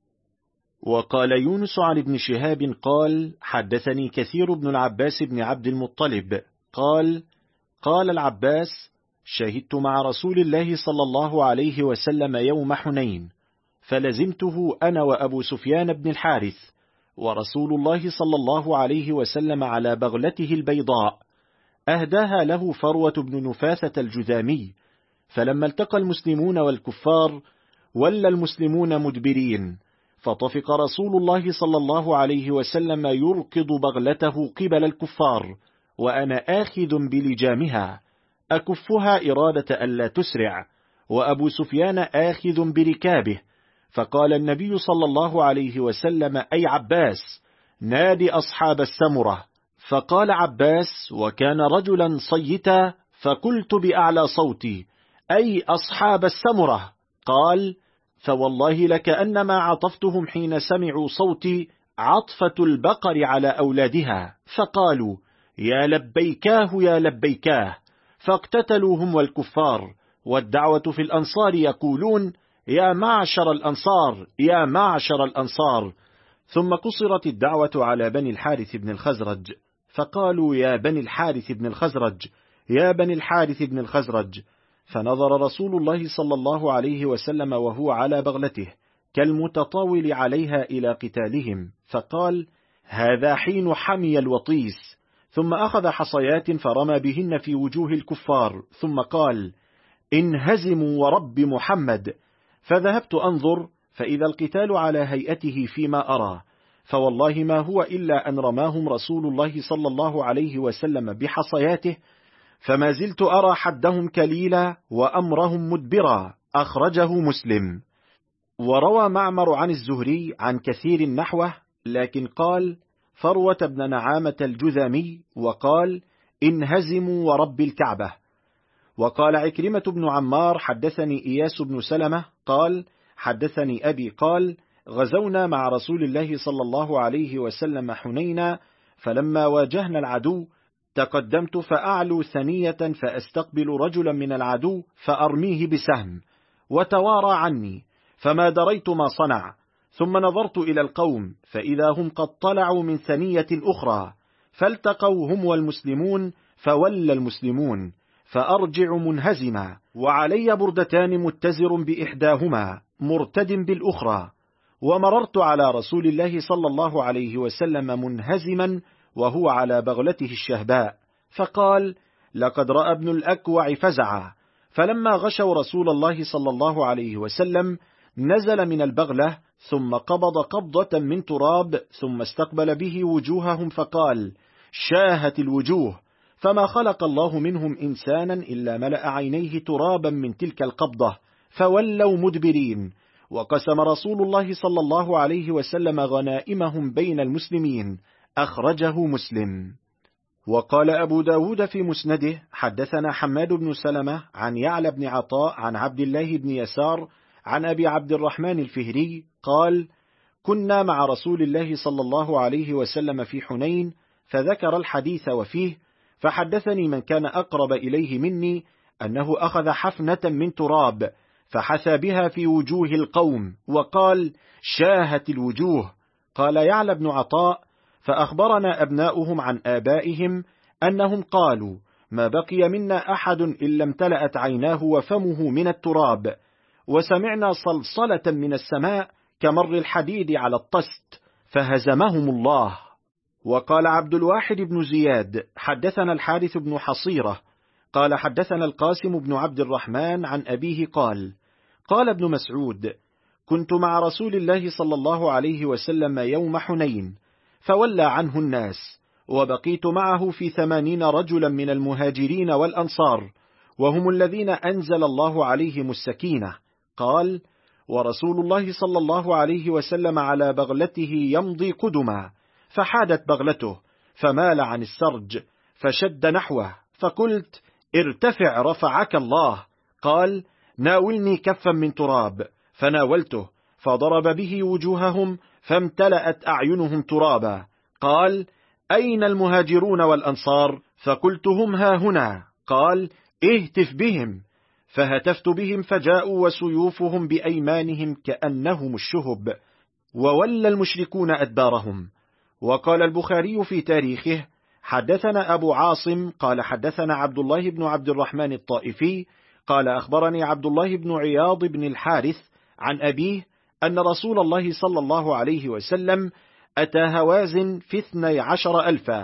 وقال يونس عن ابن شهاب قال: حدثني كثير بن العباس بن عبد المطلب قال: قال العباس: شهدت مع رسول الله صلى الله عليه وسلم يوم حنين، فلزمته أنا وأبو سفيان بن الحارث، ورسول الله صلى الله عليه وسلم على بغلته البيضاء، أهداها له فروة بن نفاثة الجذامي. فلما التقى المسلمون والكفار ولى المسلمون مدبرين، فطفق رسول الله صلى الله عليه وسلم يركض بغلته قبل الكفار وأنا آخذ بلجامها أكفها إرادة ألا تسرع، وأبو سفيان آخذ بركابه. فقال النبي صلى الله عليه وسلم: أي عباس، نادي أصحاب السمرة. فقال عباس وكان رجلا صيتا، فقلت بأعلى صوتي: أي أصحاب السمرة؟ قال: فوالله لكأنما عطفتهم حين سمعوا صوتي عطفة البقر على أولادها، فقالوا: يا لبيكاه يا لبيكاه، فاقتتلوا هم والكفار. والدعوة في الأنصار يقولون: يا معشر الأنصار يا معشر الأنصار. ثم قصرت الدعوة على بني الحارث بن الخزرج، فقالوا: يا بني الحارث بن الخزرج يا بني الحارث بن الخزرج. فنظر رسول الله صلى الله عليه وسلم وهو على بغلته كالمتطاول عليها إلى قتالهم، فقال: هذا حين حمي الوطيس. ثم أخذ حصيات فرمى بهن في وجوه الكفار، ثم قال: انهزموا ورب محمد. فذهبت أنظر، فإذا القتال على هيئته فيما أرى، فوالله ما هو إلا أن رماهم رسول الله صلى الله عليه وسلم بحصياته، فما زلت أرى حدهم كليلا وأمرهم مدبرا. أخرجه مسلم. وروى معمر عن الزهري عن كثير نحوه، لكن قال: فروة بن نعامة الجذامي، وقال: انهزموا ورب الكعبة. وقال عكرمة بن عمار: حدثني إياس بن سلمة قال: حدثني أبي قال: غزونا مع رسول الله صلى الله عليه وسلم حنينا، فلما واجهنا العدو تقدمت فأعلو ثنية فأستقبل رجلا من العدو فأرميه بسهم، وتوارى عني، فما دريت ما صنع. ثم نظرت إلى القوم فإذا هم قد طلعوا من ثنية أخرى، فالتقوا هم والمسلمون، فولى المسلمون، فأرجع منهزما، وعلي بردتان متزر بإحداهما مرتد بالأخرى. ومررت على رسول الله صلى الله عليه وسلم منهزما وهو على بغلته الشهباء، فقال: لقد رأى ابن الأكوع فزعا. فلما غشوا رسول الله صلى الله عليه وسلم نزل من البغلة، ثم قبض قبضة من تراب، ثم استقبل به وجوههم فقال: شاهت الوجوه. فما خلق الله منهم إنسانا إلا ملأ عينيه ترابا من تلك القبضة، فولوا مدبرين. وقسم رسول الله صلى الله عليه وسلم غنائمهم بين المسلمين. أخرجه مسلم. وقال أبو داود في مسنده: حدثنا حماد بن سلمة عن يعلى بن عطاء عن عبد الله بن يسار عن أبي عبد الرحمن الفهري قال: كنا مع رسول الله صلى الله عليه وسلم في حنين، فذكر الحديث وفيه، فحدثني من كان أقرب إليه مني أنه أخذ حفنة من تراب فحثى بها في وجوه القوم، وقال: شاهت الوجوه. قال يعلى بن عطاء: فأخبرنا أبناؤهم عن آبائهم أنهم قالوا: ما بقي منا أحد إلا امتلأت عيناه وفمه من التراب، وسمعنا صلصلة من السماء كمر الحديد على الطست، فهزمهم الله. وقال عبد الواحد بن زياد: حدثنا الحارث بن حصيرة قال: حدثنا القاسم بن عبد الرحمن عن أبيه قال: قال ابن مسعود: كنت مع رسول الله صلى الله عليه وسلم يوم حنين، فولى عنه الناس، وبقيت معه في 80 رجلا من المهاجرين والأنصار، وهم الذين أنزل الله عليهم السكينة. قال: ورسول الله صلى الله عليه وسلم على بغلته يمضي قدما، فحادت بغلته فمال عن السرج فشد نحوه، فقلت: ارتفع رفعك الله. قال: ناولني كفا من تراب، فناولته، فضرب به وجوههم فامتلأت أعينهم ترابا. قال: أين المهاجرون والأنصار؟ فقلت: هم ها هنا. قال: اهتف بهم. فهتفت بهم فجاءوا وسيوفهم بأيمانهم كأنهم الشهب، وولى المشركون أدبارهم. وقال البخاري في تاريخه: حدثنا أبو عاصم قال: حدثنا عبد الله بن عبد الرحمن الطائفي قال: أخبرني عبد الله بن عياض بن الحارث عن أبيه أن رسول الله صلى الله عليه وسلم أتى هوازن في 12,000،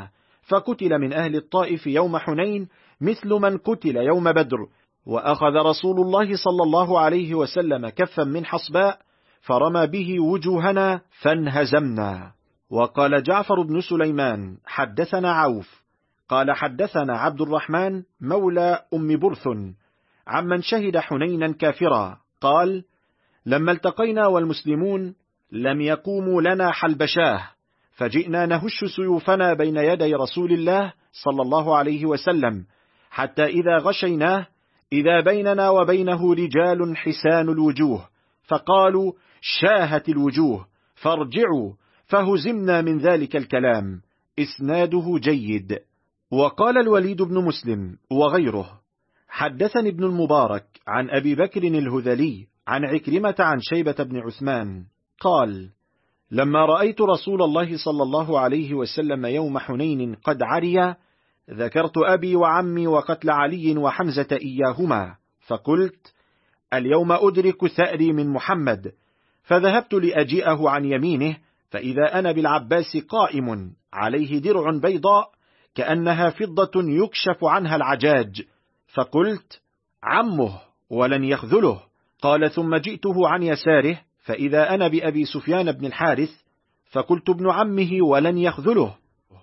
فقتل من أهل الطائف يوم حنين مثل من قتل يوم بدر. وأخذ رسول الله صلى الله عليه وسلم كفا من حصباء فرمى به وجوهنا فانهزمنا. وقال جعفر بن سليمان حدثنا عوف قال حدثنا عبد الرحمن مولى أم برث عمن شهد حنينا كافرا قال: لما التقينا والمسلمون لم يقوموا لنا حلبشاه، فجئنا نهش سيوفنا بين يدي رسول الله صلى الله عليه وسلم، حتى إذا غشيناه إذا بيننا وبينه رجال حسان الوجوه، فقالوا: شاهت الوجوه فارجعوا، فهزمنا من ذلك الكلام. إسناده جيد. وقال الوليد بن مسلم وغيره: حدثني ابن المبارك عن أبي بكر الهذلي عن عكرمة عن شيبة بن عثمان قال: لما رأيت رسول الله صلى الله عليه وسلم يوم حنين قد عري، ذكرت أبي وعمي وقتل علي وحمزة إياهما، فقلت: اليوم أدرك ثأري من محمد. فذهبت لأجيئه عن يمينه، فإذا أنا بالعباس قائم عليه درع بيضاء كأنها فضة يكشف عنها العجاج، فقلت: عمه ولن يخذله. قال: ثم جئته عن يساره، فإذا أنا بأبي سفيان بن الحارث، فقلت: ابن عمه ولن يخذله.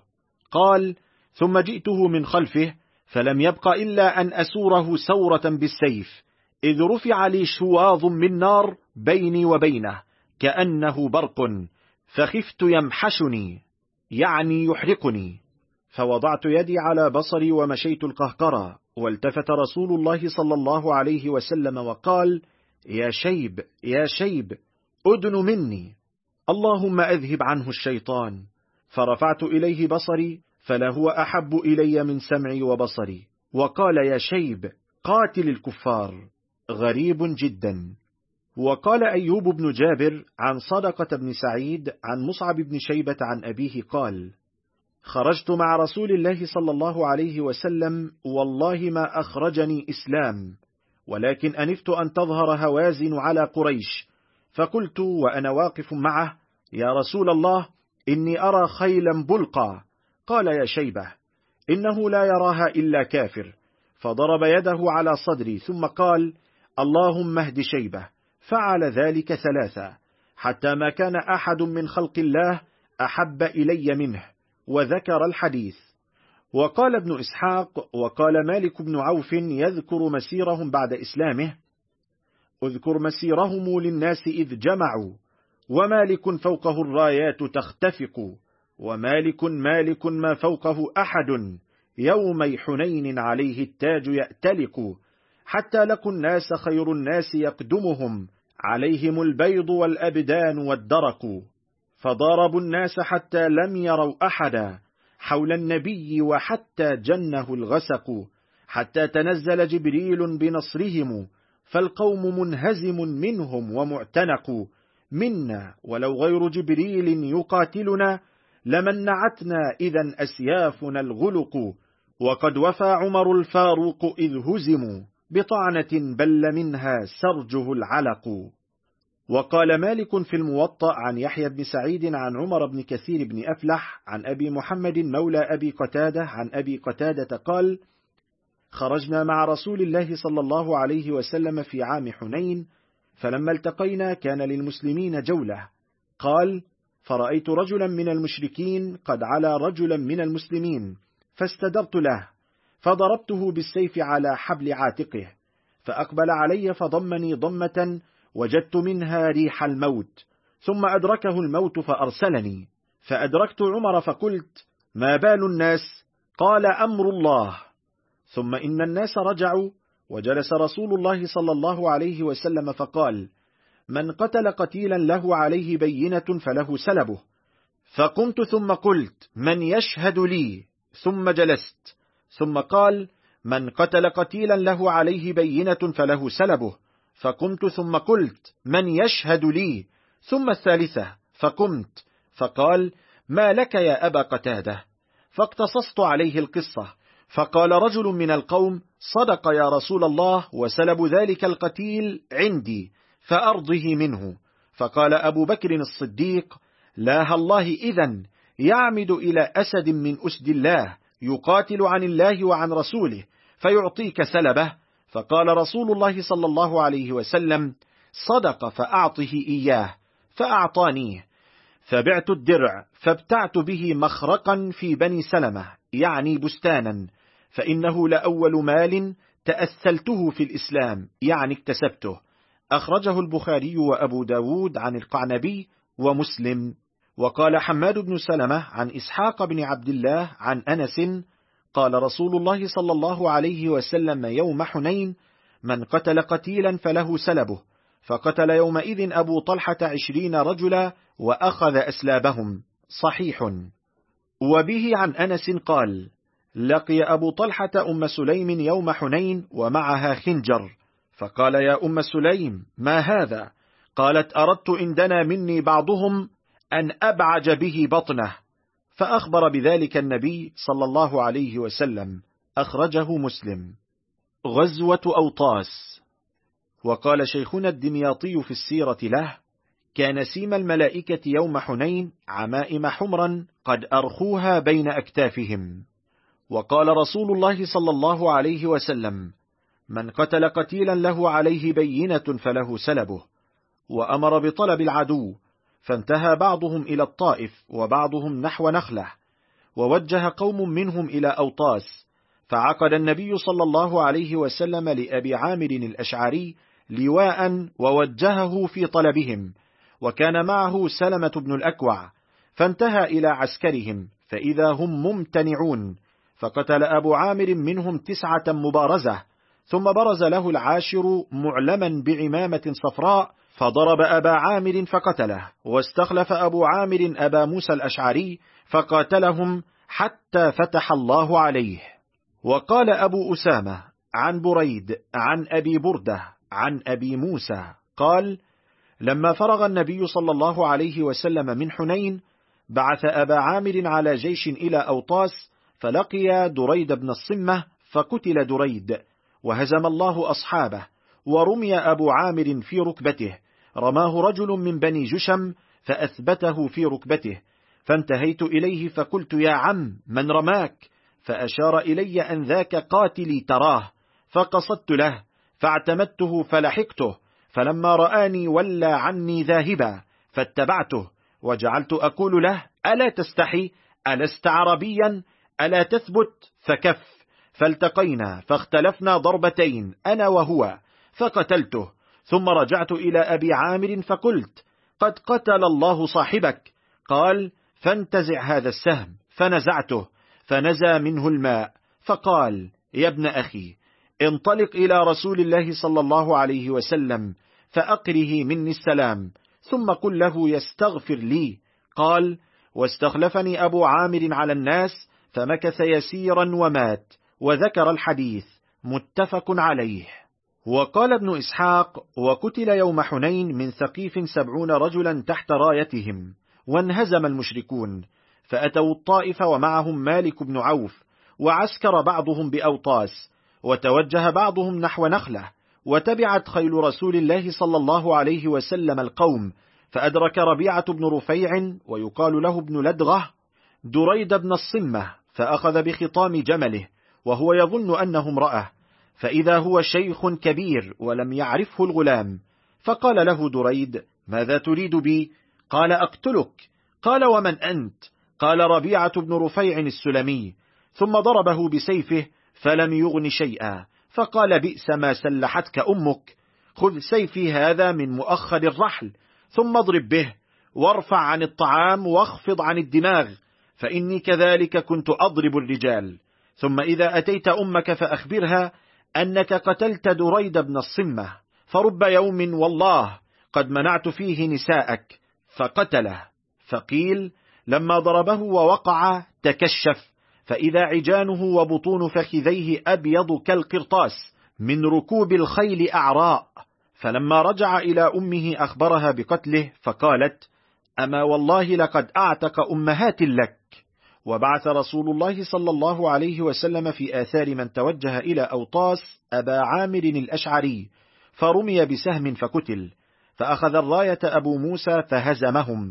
قال: ثم جئته من خلفه، فلم يبق إلا أن أسوره سورة بالسيف، إذ رفع لي شواظ من نار بيني وبينه كأنه برق، فخفت يمحشني، يعني يحرقني، فوضعت يدي على بصري ومشيت القهقرة. والتفت رسول الله صلى الله عليه وسلم وقال: يا شيب يا شيب، أدن مني، اللهم أذهب عنه الشيطان. فرفعت إليه بصري، فلهو أحب إلي من سمعي وبصري. وقال: يا شيب، قاتل الكفار. غريب جدا. وقال أيوب بن جابر عن صدقة بن سعيد عن مصعب بن شيبة عن أبيه قال: خرجت مع رسول الله صلى الله عليه وسلم، والله ما أخرجني إسلام، ولكن أنفت أن تظهر هوازن على قريش، فقلت وأنا واقف معه: يا رسول الله، إني أرى خيلا بلقى. قال: يا شيبة، إنه لا يراها إلا كافر. فضرب يده على صدري ثم قال: اللهم اهد شيبة. فعل ذلك 3، حتى ما كان أحد من خلق الله أحب إلي منه. وذكر الحديث. وقال ابن إسحاق: وقال مالك بن عوف يذكر مسيرهم بعد إسلامه: اذكر مسيرهم للناس إذ جمعوا، ومالك فوقه الرايات تختفق، ومالك مالك ما فوقه أحد، يومي حنين عليه التاج يأتلق، حتى لقوا الناس خير الناس يقدمهم، عليهم البيض والأبدان والدرق، فضاربوا الناس حتى لم يروا أحدا حول النبي، وحتى جنه الغسق، حتى تنزل جبريل بنصرهم، فالقوم منهزم منهم ومعتنق، منا ولو غير جبريل يقاتلنا، لمنعتنا إذا أسيافنا الغلق، وقد وفى عمر الفاروق إذ هزموا، بطعنة بل منها سرجه العلق. وقال مالك في الموطأ عن يحيى بن سعيد عن عمر بن كثير بن أفلح عن أبي محمد مولى أبي قتادة عن أبي قتادة قال: خرجنا مع رسول الله صلى الله عليه وسلم في عام حنين، فلما التقينا كان للمسلمين جولة. قال: فرأيت رجلا من المشركين قد علا رجلا من المسلمين، فاستدرت له، فضربته بالسيف على حبل عاتقه، فأقبل علي فضمني ضمة وجدت منها ريح الموت، ثم أدركه الموت فأرسلني، فأدركت عمر فقلت: ما بال الناس؟ قال: أمر الله. ثم إن الناس رجعوا، وجلس رسول الله صلى الله عليه وسلم فقال: من قتل قتيلا له عليه بينة فله سلبه. فقمت ثم قلت: من يشهد لي؟ ثم جلست. ثم قال: من قتل قتيلا له عليه بينة فله سلبه. فقمت ثم قلت: من يشهد لي؟ ثم الثالثة. فقمت. فقال: ما لك يا أبا قتادة؟ فاقتصصت عليه القصة، فقال رجل من القوم: صدق يا رسول الله، وسلب ذلك القتيل عندي، فأرضه منه. فقال أبو بكر الصديق: لا الله إذن، يعمد إلى أسد من أسد الله يقاتل عن الله وعن رسوله فيعطيك سلبه؟ فقال رسول الله صلى الله عليه وسلم: صدق فأعطه إياه، فأعطانيه، فبعت الدرع فابتعت به مخرقا في بني سلمة، يعني بستانا، فإنه لأول مال تأثلته في الإسلام، يعني اكتسبته. أخرجه البخاري وأبو داود عن القعنبي ومسلم. وقال حماد بن سلمة عن إسحاق بن عبد الله عن أنس قال رسول الله صلى الله عليه وسلم يوم حنين: من قتل قتيلا فله سلبه، فقتل يومئذ أبو طلحة 20 رجلا وأخذ أسلابهم. صحيح. وبه عن أنس قال: لقي أبو طلحة أم سليم يوم حنين ومعها خنجر، فقال: يا أم سليم ما هذا؟ قالت: أردت إن دنا مني بعضهم أن أبعج به بطنه، فأخبر بذلك النبي صلى الله عليه وسلم. أخرجه مسلم. غزوة أوطاس. وقال شيخنا الدمياطي في السيرة له: كان سيم الملائكة يوم حنين عمائم حمرا قد أرخوها بين أكتافهم. وقال رسول الله صلى الله عليه وسلم: من قتل قتيلا له عليه بينة فله سلبه. وأمر بطلب العدو، فانتهى بعضهم إلى الطائف وبعضهم نحو نخلة، ووجه قوم منهم إلى أوطاس، فعقد النبي صلى الله عليه وسلم لأبي عامر الأشعري لواء ووجهه في طلبهم، وكان معه سلمة بن الأكوع، فانتهى إلى عسكرهم فإذا هم ممتنعون، فقتل أبو عامر منهم 9 مبارزة، ثم برز له العاشر معلما بعمامة صفراء فضرب أبا عامر فقتله، واستخلف أبو عامر أبا موسى الأشعري فقاتلهم حتى فتح الله عليه. وقال أبو أسامة عن بريد عن أبي بردة عن أبي موسى قال: لما فرغ النبي صلى الله عليه وسلم من حنين بعث أبا عامر على جيش إلى أوطاس، فلقي دريد بن الصمة فقتل دريد، وهزم الله أصحابه، ورمي أبو عامر في ركبته، رماه رجل من بني جشم فأثبته في ركبته، فانتهيت إليه فقلت: يا عم من رماك؟ فأشار إلي أن ذاك قاتلي تراه، فقصدت له فاعتمدته فلحقته، فلما رآني ولى عني ذاهبا، فاتبعته وجعلت أقول له: ألا تستحي؟ ألست عربيا؟ ألا تثبت؟ فكف، فالتقينا فاختلفنا ضربتين أنا وهو، فقتلته، ثم رجعت إلى أبي عامر فقلت: قد قتل الله صاحبك. قال: فانتزع هذا السهم، فنزعته، فنزى منه الماء، فقال: يا ابن أخي، انطلق إلى رسول الله صلى الله عليه وسلم فأقره مني السلام، ثم قل له يستغفر لي. قال: واستخلفني أبو عامر على الناس فمكث يسيرا ومات. وذكر الحديث، متفق عليه. وقال ابن إسحاق: وقتل يوم حنين من ثقيف 70 رجلا تحت رايتهم، وانهزم المشركون، فأتوا الطائف ومعهم مالك بن عوف، وعسكر بعضهم بأوطاس، وتوجه بعضهم نحو نخلة، وتبعت خيل رسول الله صلى الله عليه وسلم القوم، فأدرك ربيعة بن رفيع ويقال له ابن لدغة دريد بن الصمة، فأخذ بخطام جمله وهو يظن أنه امرأة، فإذا هو شيخ كبير ولم يعرفه الغلام، فقال له دريد: ماذا تريد بي؟ قال: أقتلك. قال: ومن أنت؟ قال: ربيعة بن رفيع السلمي. ثم ضربه بسيفه فلم يغن شيئا، فقال: بئس ما سلحتك أمك، خذ سيفي هذا من مؤخر الرحل، ثم اضرب به، وارفع عن الطعام واخفض عن الدماغ، فإني كذلك كنت أضرب الرجال. ثم إذا أتيت أمك فأخبرها أنك قتلت دريد بن الصمة، فرب يوم والله قد منعت فيه نساءك، فقتله. فقيل: لما ضربه ووقع تكشف، فإذا عجانه وبطون فخذيه أبيض كالقرطاس من ركوب الخيل أعراء. فلما رجع إلى أمه أخبرها بقتله، فقالت: أما والله لقد أعتق أمهات لك. وبعث رسول الله صلى الله عليه وسلم في آثار من توجه إلى أوطاس أبا عامر الأشعري، فرمي بسهم فقتل، فأخذ الراية أبو موسى فهزمهم،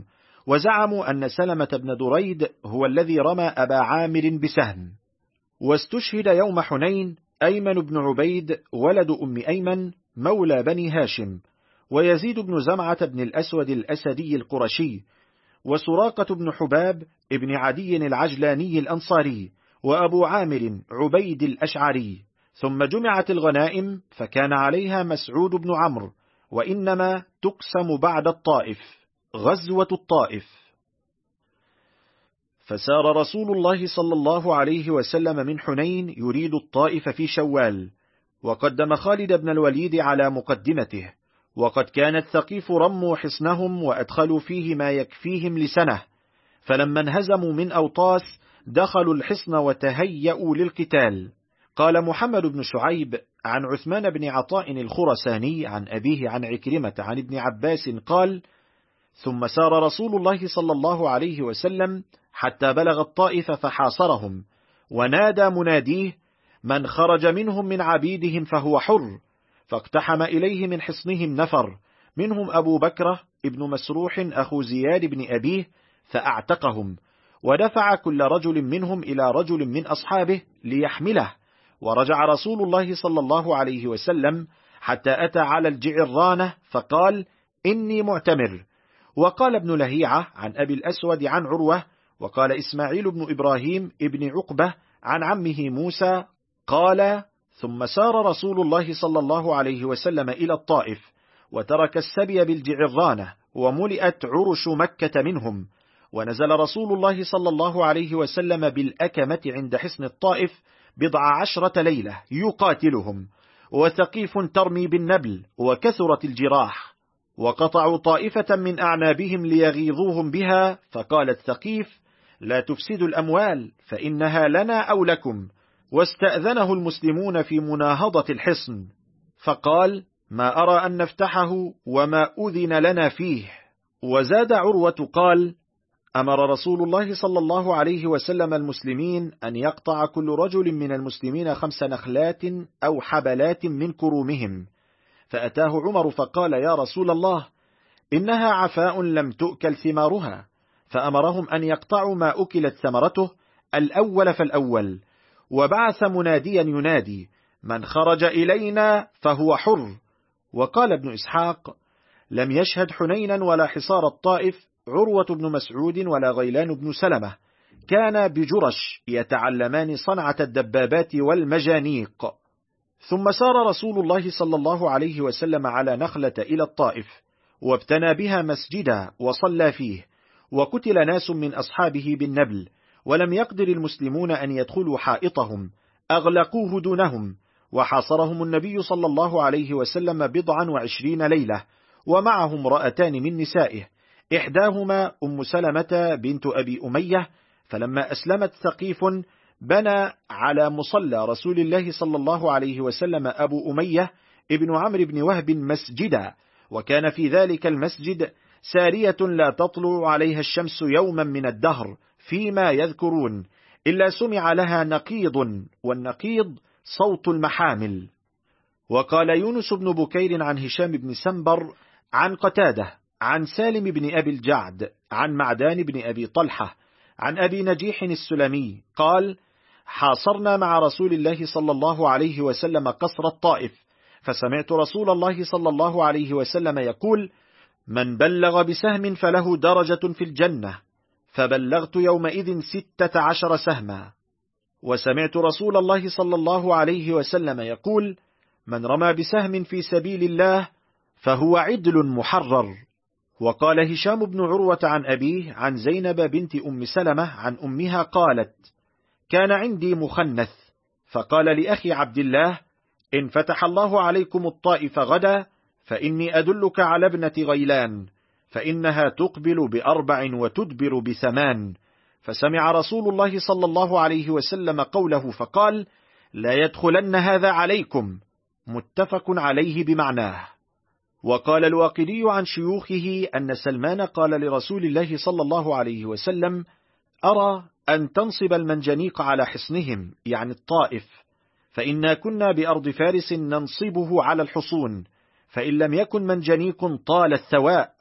وزعموا أن سلمة بن دريد هو الذي رمى أبا عامر بسهم. واستشهد يوم حنين أيمن بن عبيد ولد أم أيمن مولى بني هاشم، ويزيد بن زمعة بن الأسود الأسدي القرشي، وسراقة بن حباب ابن عدي العجلاني الأنصاري، وأبو عامر عبيد الأشعري. ثم جمعت الغنائم فكان عليها مسعود بن عمرو، وإنما تقسم بعد الطائف، غزوة الطائف. فسار رسول الله صلى الله عليه وسلم من حنين يريد الطائف في شوال، وقدم خالد بن الوليد على مقدمته، وقد كانت ثقيف رموا حصنهم وأدخلوا فيه ما يكفيهم لسنة، فلما انهزموا من أوطاس دخلوا الحصن وتهيأوا للقتال. قال محمد بن شعيب عن عثمان بن عطاء الخرساني عن أبيه عن عكرمة عن ابن عباس قال: ثم سار رسول الله صلى الله عليه وسلم حتى بلغ الطائف فحاصرهم، ونادى مناديه: من خرج منهم من عبيدهم فهو حر. فاقتحم إليه من حصنهم نفر، منهم أبو بكرة ابن مسروح أخو زياد بن أبيه، فأعتقهم، ودفع كل رجل منهم إلى رجل من أصحابه ليحمله. ورجع رسول الله صلى الله عليه وسلم حتى أتى على الجعرانة فقال: إني معتمر. وقال ابن لهيعة عن أبي الأسود عن عروة، وقال إسماعيل بن إبراهيم ابن عقبة عن عمه موسى قال: ثم سار رسول الله صلى الله عليه وسلم إلى الطائف، وترك السبي بالجعرانة، وملئت عرش مكة منهم. ونزل رسول الله صلى الله عليه وسلم بالأكمة عند حصن الطائف 10 ليلة يقاتلهم، وثقيف ترمي بالنبل، وكثرت الجراح، وقطعوا طائفة من أعنابهم ليغيظوهم بها، فقالت ثقيف: لا تفسدوا الأموال فإنها لنا أو لكم. واستأذنه المسلمون في مناهضة الحصن، فقال: ما أرى أن نفتحه وما أذن لنا فيه. وزاد عروة قال: أمر رسول الله صلى الله عليه وسلم المسلمين أن يقطع كل رجل من المسلمين 5 نخلات أو حبلات من كرومهم. فأتاه عمر فقال: يا رسول الله، إنها عفاء لم تؤكل ثمارها. فأمرهم أن يقطعوا ما أكلت ثمرته الأول فالأول، وبعث مناديا ينادي: من خرج إلينا فهو حر. وقال ابن إسحاق: لم يشهد حنينا ولا حصار الطائف عروة بن مسعود ولا غيلان بن سلمة، كان بجرش يتعلمان صنعة الدبابات والمجانيق. ثم سار رسول الله صلى الله عليه وسلم على نخلة إلى الطائف، وابتنى بها مسجدا وصلى فيه، وقتل ناس من أصحابه بالنبل، ولم يقدر المسلمون أن يدخلوا حائطهم، أغلقوه دونهم. وحاصرهم النبي صلى الله عليه وسلم 20 ليلة، ومعهم امرأتان من نسائه، إحداهما أم سلمة بنت أبي أمية. فلما أسلمت ثقيف بنى على مصلى رسول الله صلى الله عليه وسلم أبو أمية ابن عمرو بن وهب مسجدا، وكان في ذلك المسجد سارية لا تطلع عليها الشمس يوما من الدهر فيما يذكرون، إلا سمع لها نقيض، والنقيض صوت المحامل. وقال يونس بن بكير عن هشام بن سنبر عن قتادة عن سالم بن أبي الجعد عن معدان بن أبي طلحة عن أبي نجيح السلمي قال: حاصرنا مع رسول الله صلى الله عليه وسلم قصر الطائف، فسمعت رسول الله صلى الله عليه وسلم يقول: من بلغ بسهم فله درجة في الجنة، فبلغت يومئذ 16 سهما. وسمعت رسول الله صلى الله عليه وسلم يقول: من رمى بسهم في سبيل الله فهو عدل محرر. وقال هشام بن عروة عن أبيه عن زينب بنت أم سلمة عن أمها قالت: كان عندي مخنث، فقال لأخي عبد الله: إن فتح الله عليكم الطائف غدا فإني أدلك على ابنة غيلان، فإنها تقبل ب4 وتدبر ب8. فسمع رسول الله صلى الله عليه وسلم قوله فقال: لا يدخلن هذا عليكم، متفق عليه بمعناه. وقال الواقدي عن شيوخه أن سلمان قال لرسول الله صلى الله عليه وسلم: أرى أن تنصب المنجنيق على حصنهم، يعني الطائف، فإنا كنا بأرض فارس ننصبه على الحصون، فإن لم يكن منجنيق طال الثواء.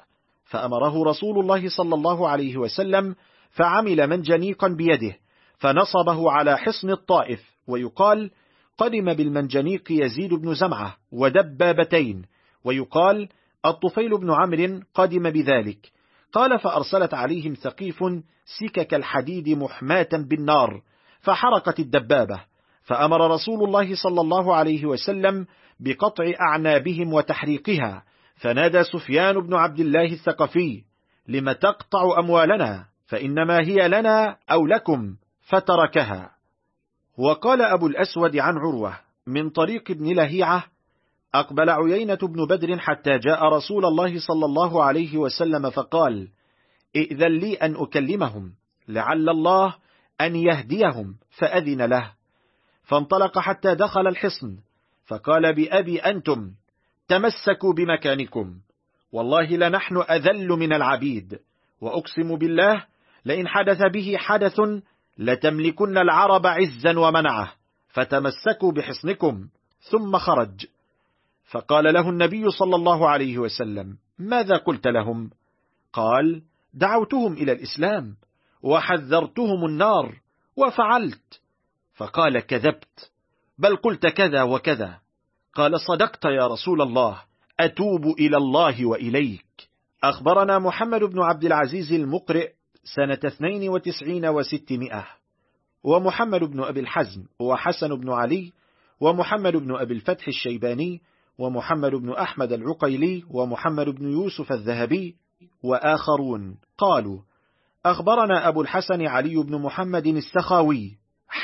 فأمره رسول الله صلى الله عليه وسلم فعمل منجنيقا بيده فنصبه على حصن الطائف. ويقال قدم بالمنجنيق يزيد بن زمعة ودبابتين، ويقال الطفيل بن عمرو قدم بذلك. قال فأرسلت عليهم ثقيف سكك الحديد محماة بالنار فحرقت الدبابة، فأمر رسول الله صلى الله عليه وسلم بقطع أعنابهم وتحريقها، فنادى سفيان بن عبد الله الثقفي: لم تقطع أموالنا؟ فإنما هي لنا أو لكم، فتركها. وقال أبو الأسود عن عروة من طريق ابن لهيعة: أقبل عيينة بن بدر حتى جاء رسول الله صلى الله عليه وسلم فقال: ائذن لي أن أكلمهم، لعل الله أن يهديهم، فأذن له. فانطلق حتى دخل الحصن، فقال: بأبي أنتم، تمسكوا بمكانكم، والله لنحن أذل من العبيد، وأقسم بالله لئن حدث به حدث لتملكن العرب عزا ومنعه، فتمسكوا بحصنكم. ثم خرج. فقال له النبي صلى الله عليه وسلم: ماذا قلت لهم؟ قال: دعوتهم إلى الإسلام وحذرتهم النار وفعلت. فقال: كذبت، بل قلت كذا وكذا. قال: صدقت يا رسول الله، أتوب إلى الله وإليك. أخبرنا محمد بن عبد العزيز المقرئ سنة 92 و600، ومحمد بن أبي الحزم، وحسن بن علي، ومحمد بن أبي الفتح الشيباني، ومحمد بن أحمد العقيلي، ومحمد بن يوسف الذهبي، وآخرون قالوا: أخبرنا أبو الحسن علي بن محمد السخاوي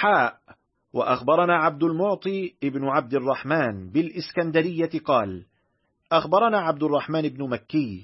وأخبرنا عبد المعطي ابن عبد الرحمن بالإسكندرية قال: أخبرنا عبد الرحمن بن مكي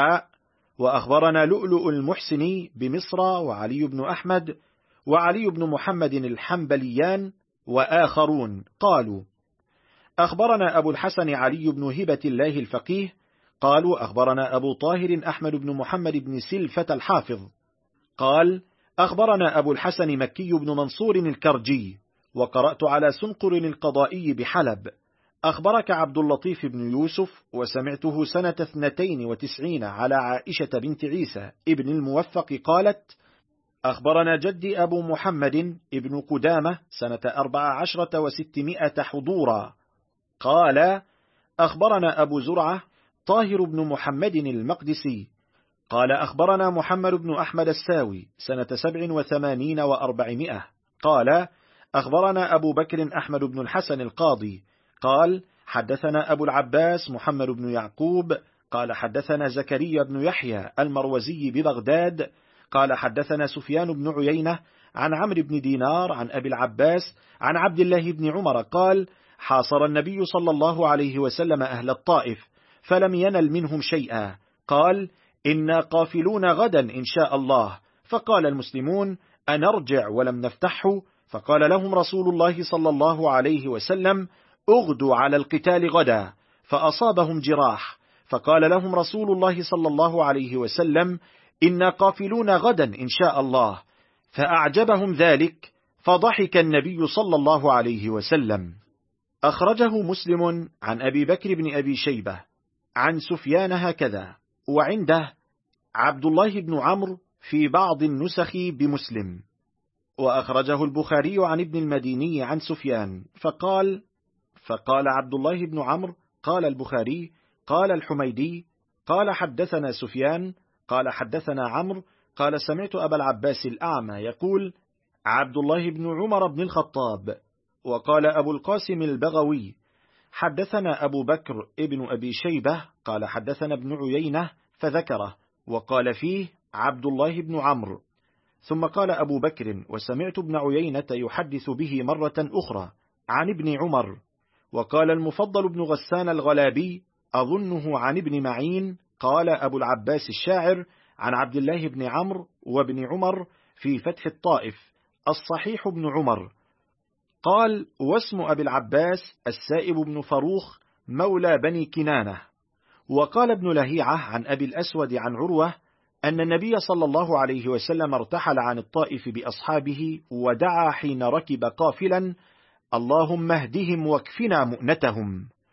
وأخبرنا لؤلؤ المحسني بمصر، وعلي بن أحمد، وعلي بن محمد الحنبليان، وآخرون قالوا: أخبرنا أبو الحسن علي بن هبة الله الفقيه قالوا: أخبرنا أبو طاهر أحمد بن محمد بن سلفة الحافظ قال: أخبرنا أبو الحسن مكي بن منصور الكرجي، وقرأت على سنقر القضائي بحلب. أخبرك عبد اللطيف بن يوسف، وسمعته سنة 92 على عائشة بنت عيسى ابن الموفق قالت: أخبرنا جدي أبو محمد ابن قدامة سنة 14 و600 حضورا قال: أخبرنا أبو زرعة طاهر بن محمد المقدسي قال: أخبرنا محمد بن أحمد الساوي سنة 87 و400 قال: أخبرنا أبو بكر أحمد بن الحسن القاضي قال: حدثنا أبو العباس محمد بن يعقوب قال: حدثنا زكريا بن يحيى المروزي ببغداد قال: حدثنا سفيان بن عيينة عن عمرو بن دينار عن أبي العباس عن عبد الله بن عمر قال: حاصر النبي صلى الله عليه وسلم أهل الطائف فلم ينل منهم شيئا. قال: إنا قافلون غدا إن شاء الله. فقال المسلمون: أنرجع ولم نفتحه؟ فقال لهم رسول الله صلى الله عليه وسلم: اغدوا على القتال غدا. فأصابهم جراح، فقال لهم رسول الله صلى الله عليه وسلم: إنا قافلون غدا إن شاء الله. فأعجبهم ذلك، فضحك النبي صلى الله عليه وسلم. أخرجه مسلم عن أبي بكر بن أبي شيبة عن سفيان هكذا، وعنده عبد الله بن عمرو في بعض النسخ بمسلم. وأخرجه البخاري عن ابن المديني عن سفيان فقال عبد الله بن عمرو قال البخاري قال الحميدي قال: حدثنا سفيان قال: حدثنا عمرو قال: سمعت أبا العباس الأعمى يقول: عبد الله بن عمر بن الخطاب. وقال أبو القاسم البغوي: حدثنا أبو بكر ابن أبي شيبة قال: حدثنا ابن عيينة، فذكره، وقال فيه عبد الله بن عمرو. ثم قال أبو بكر: وسمعت ابن عيينة يحدث به مرة أخرى عن ابن عمر. وقال المفضل بن غسان الغلابي: أظنه عن ابن معين. قال أبو العباس الشاعر: عن عبد الله بن عمرو وابن عمر في فتح الطائف، الصحيح بن عمر. قال: واسم أبي العباس السائب بن فروخ مولى بني كنانة. وقال ابن لهيعة عن أبي الأسود عن عروة أن النبي صلى الله عليه وسلم ارتحل عن الطائف بأصحابه ودعا حين ركب قافلا: اللهم اهدهم واكفنا مؤنتهم.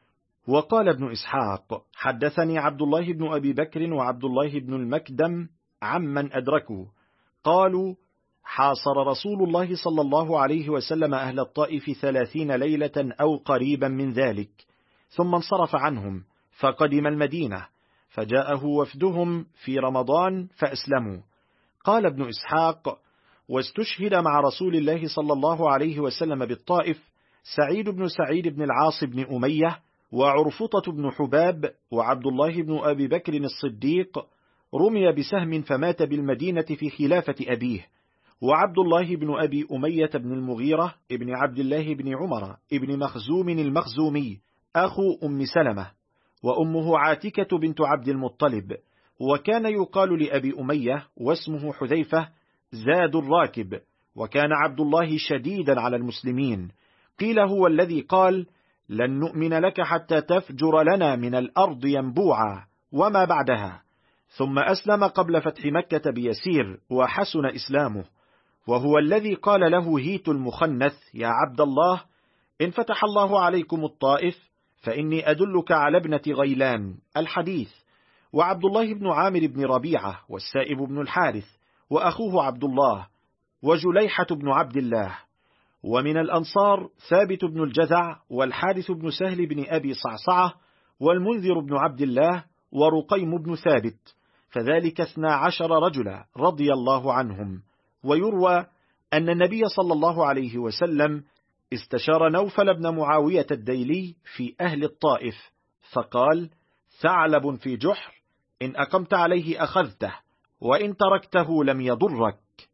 وقال ابن إسحاق حدثني عبد الله بن أبي بكر وعبد الله بن المكدم عمن أدركوا قالوا حاصر رسول الله صلى الله عليه وسلم أهل الطائف 30 ليلة أو قريبا من ذلك، ثم انصرف عنهم فقدم المدينة، فجاءه وفدهم في رمضان فأسلموا. قال ابن إسحاق واستشهد مع رسول الله صلى الله عليه وسلم بالطائف سعيد بن سعيد بن العاص بن أمية وعرفطة بن حباب وعبد الله بن أبي بكر الصديق، رمي بسهم فمات بالمدينة في خلافة أبيه، وعبد الله بن أبي أمية بن المغيرة ابن عبد الله بن عمر ابن مخزوم المخزومي أخو أم سلمة، وأمه عاتكة بنت عبد المطلب، وكان يقال لأبي أمية واسمه حذيفة زاد الراكب، وكان عبد الله شديدا على المسلمين. قيل هو الذي قال لن نؤمن لك حتى تفجر لنا من الأرض ينبوعا وما بعدها، ثم أسلم قبل فتح مكة بيسير وحسن إسلامه، وهو الذي قال له هيت المخنث يا عبد الله إن فتح الله عليكم الطائف فإني أدلك على ابنة غيلان الحديث. وعبد الله بن عامر بن ربيعة والسائب بن الحارث وأخوه عبد الله وجليحة بن عبد الله. ومن الأنصار ثابت بن الجذع والحارث بن سهل بن أبي صعصعة والمنذر بن عبد الله ورقيم بن ثابت، فذلك 12 رجلا رضي الله عنهم. ويروى أن النبي صلى الله عليه وسلم استشار نوفل بن معاوية الديلي في أهل الطائف فقال ثعلب في جحر إن أقمت عليه أخذته وإن تركته لم يضرك.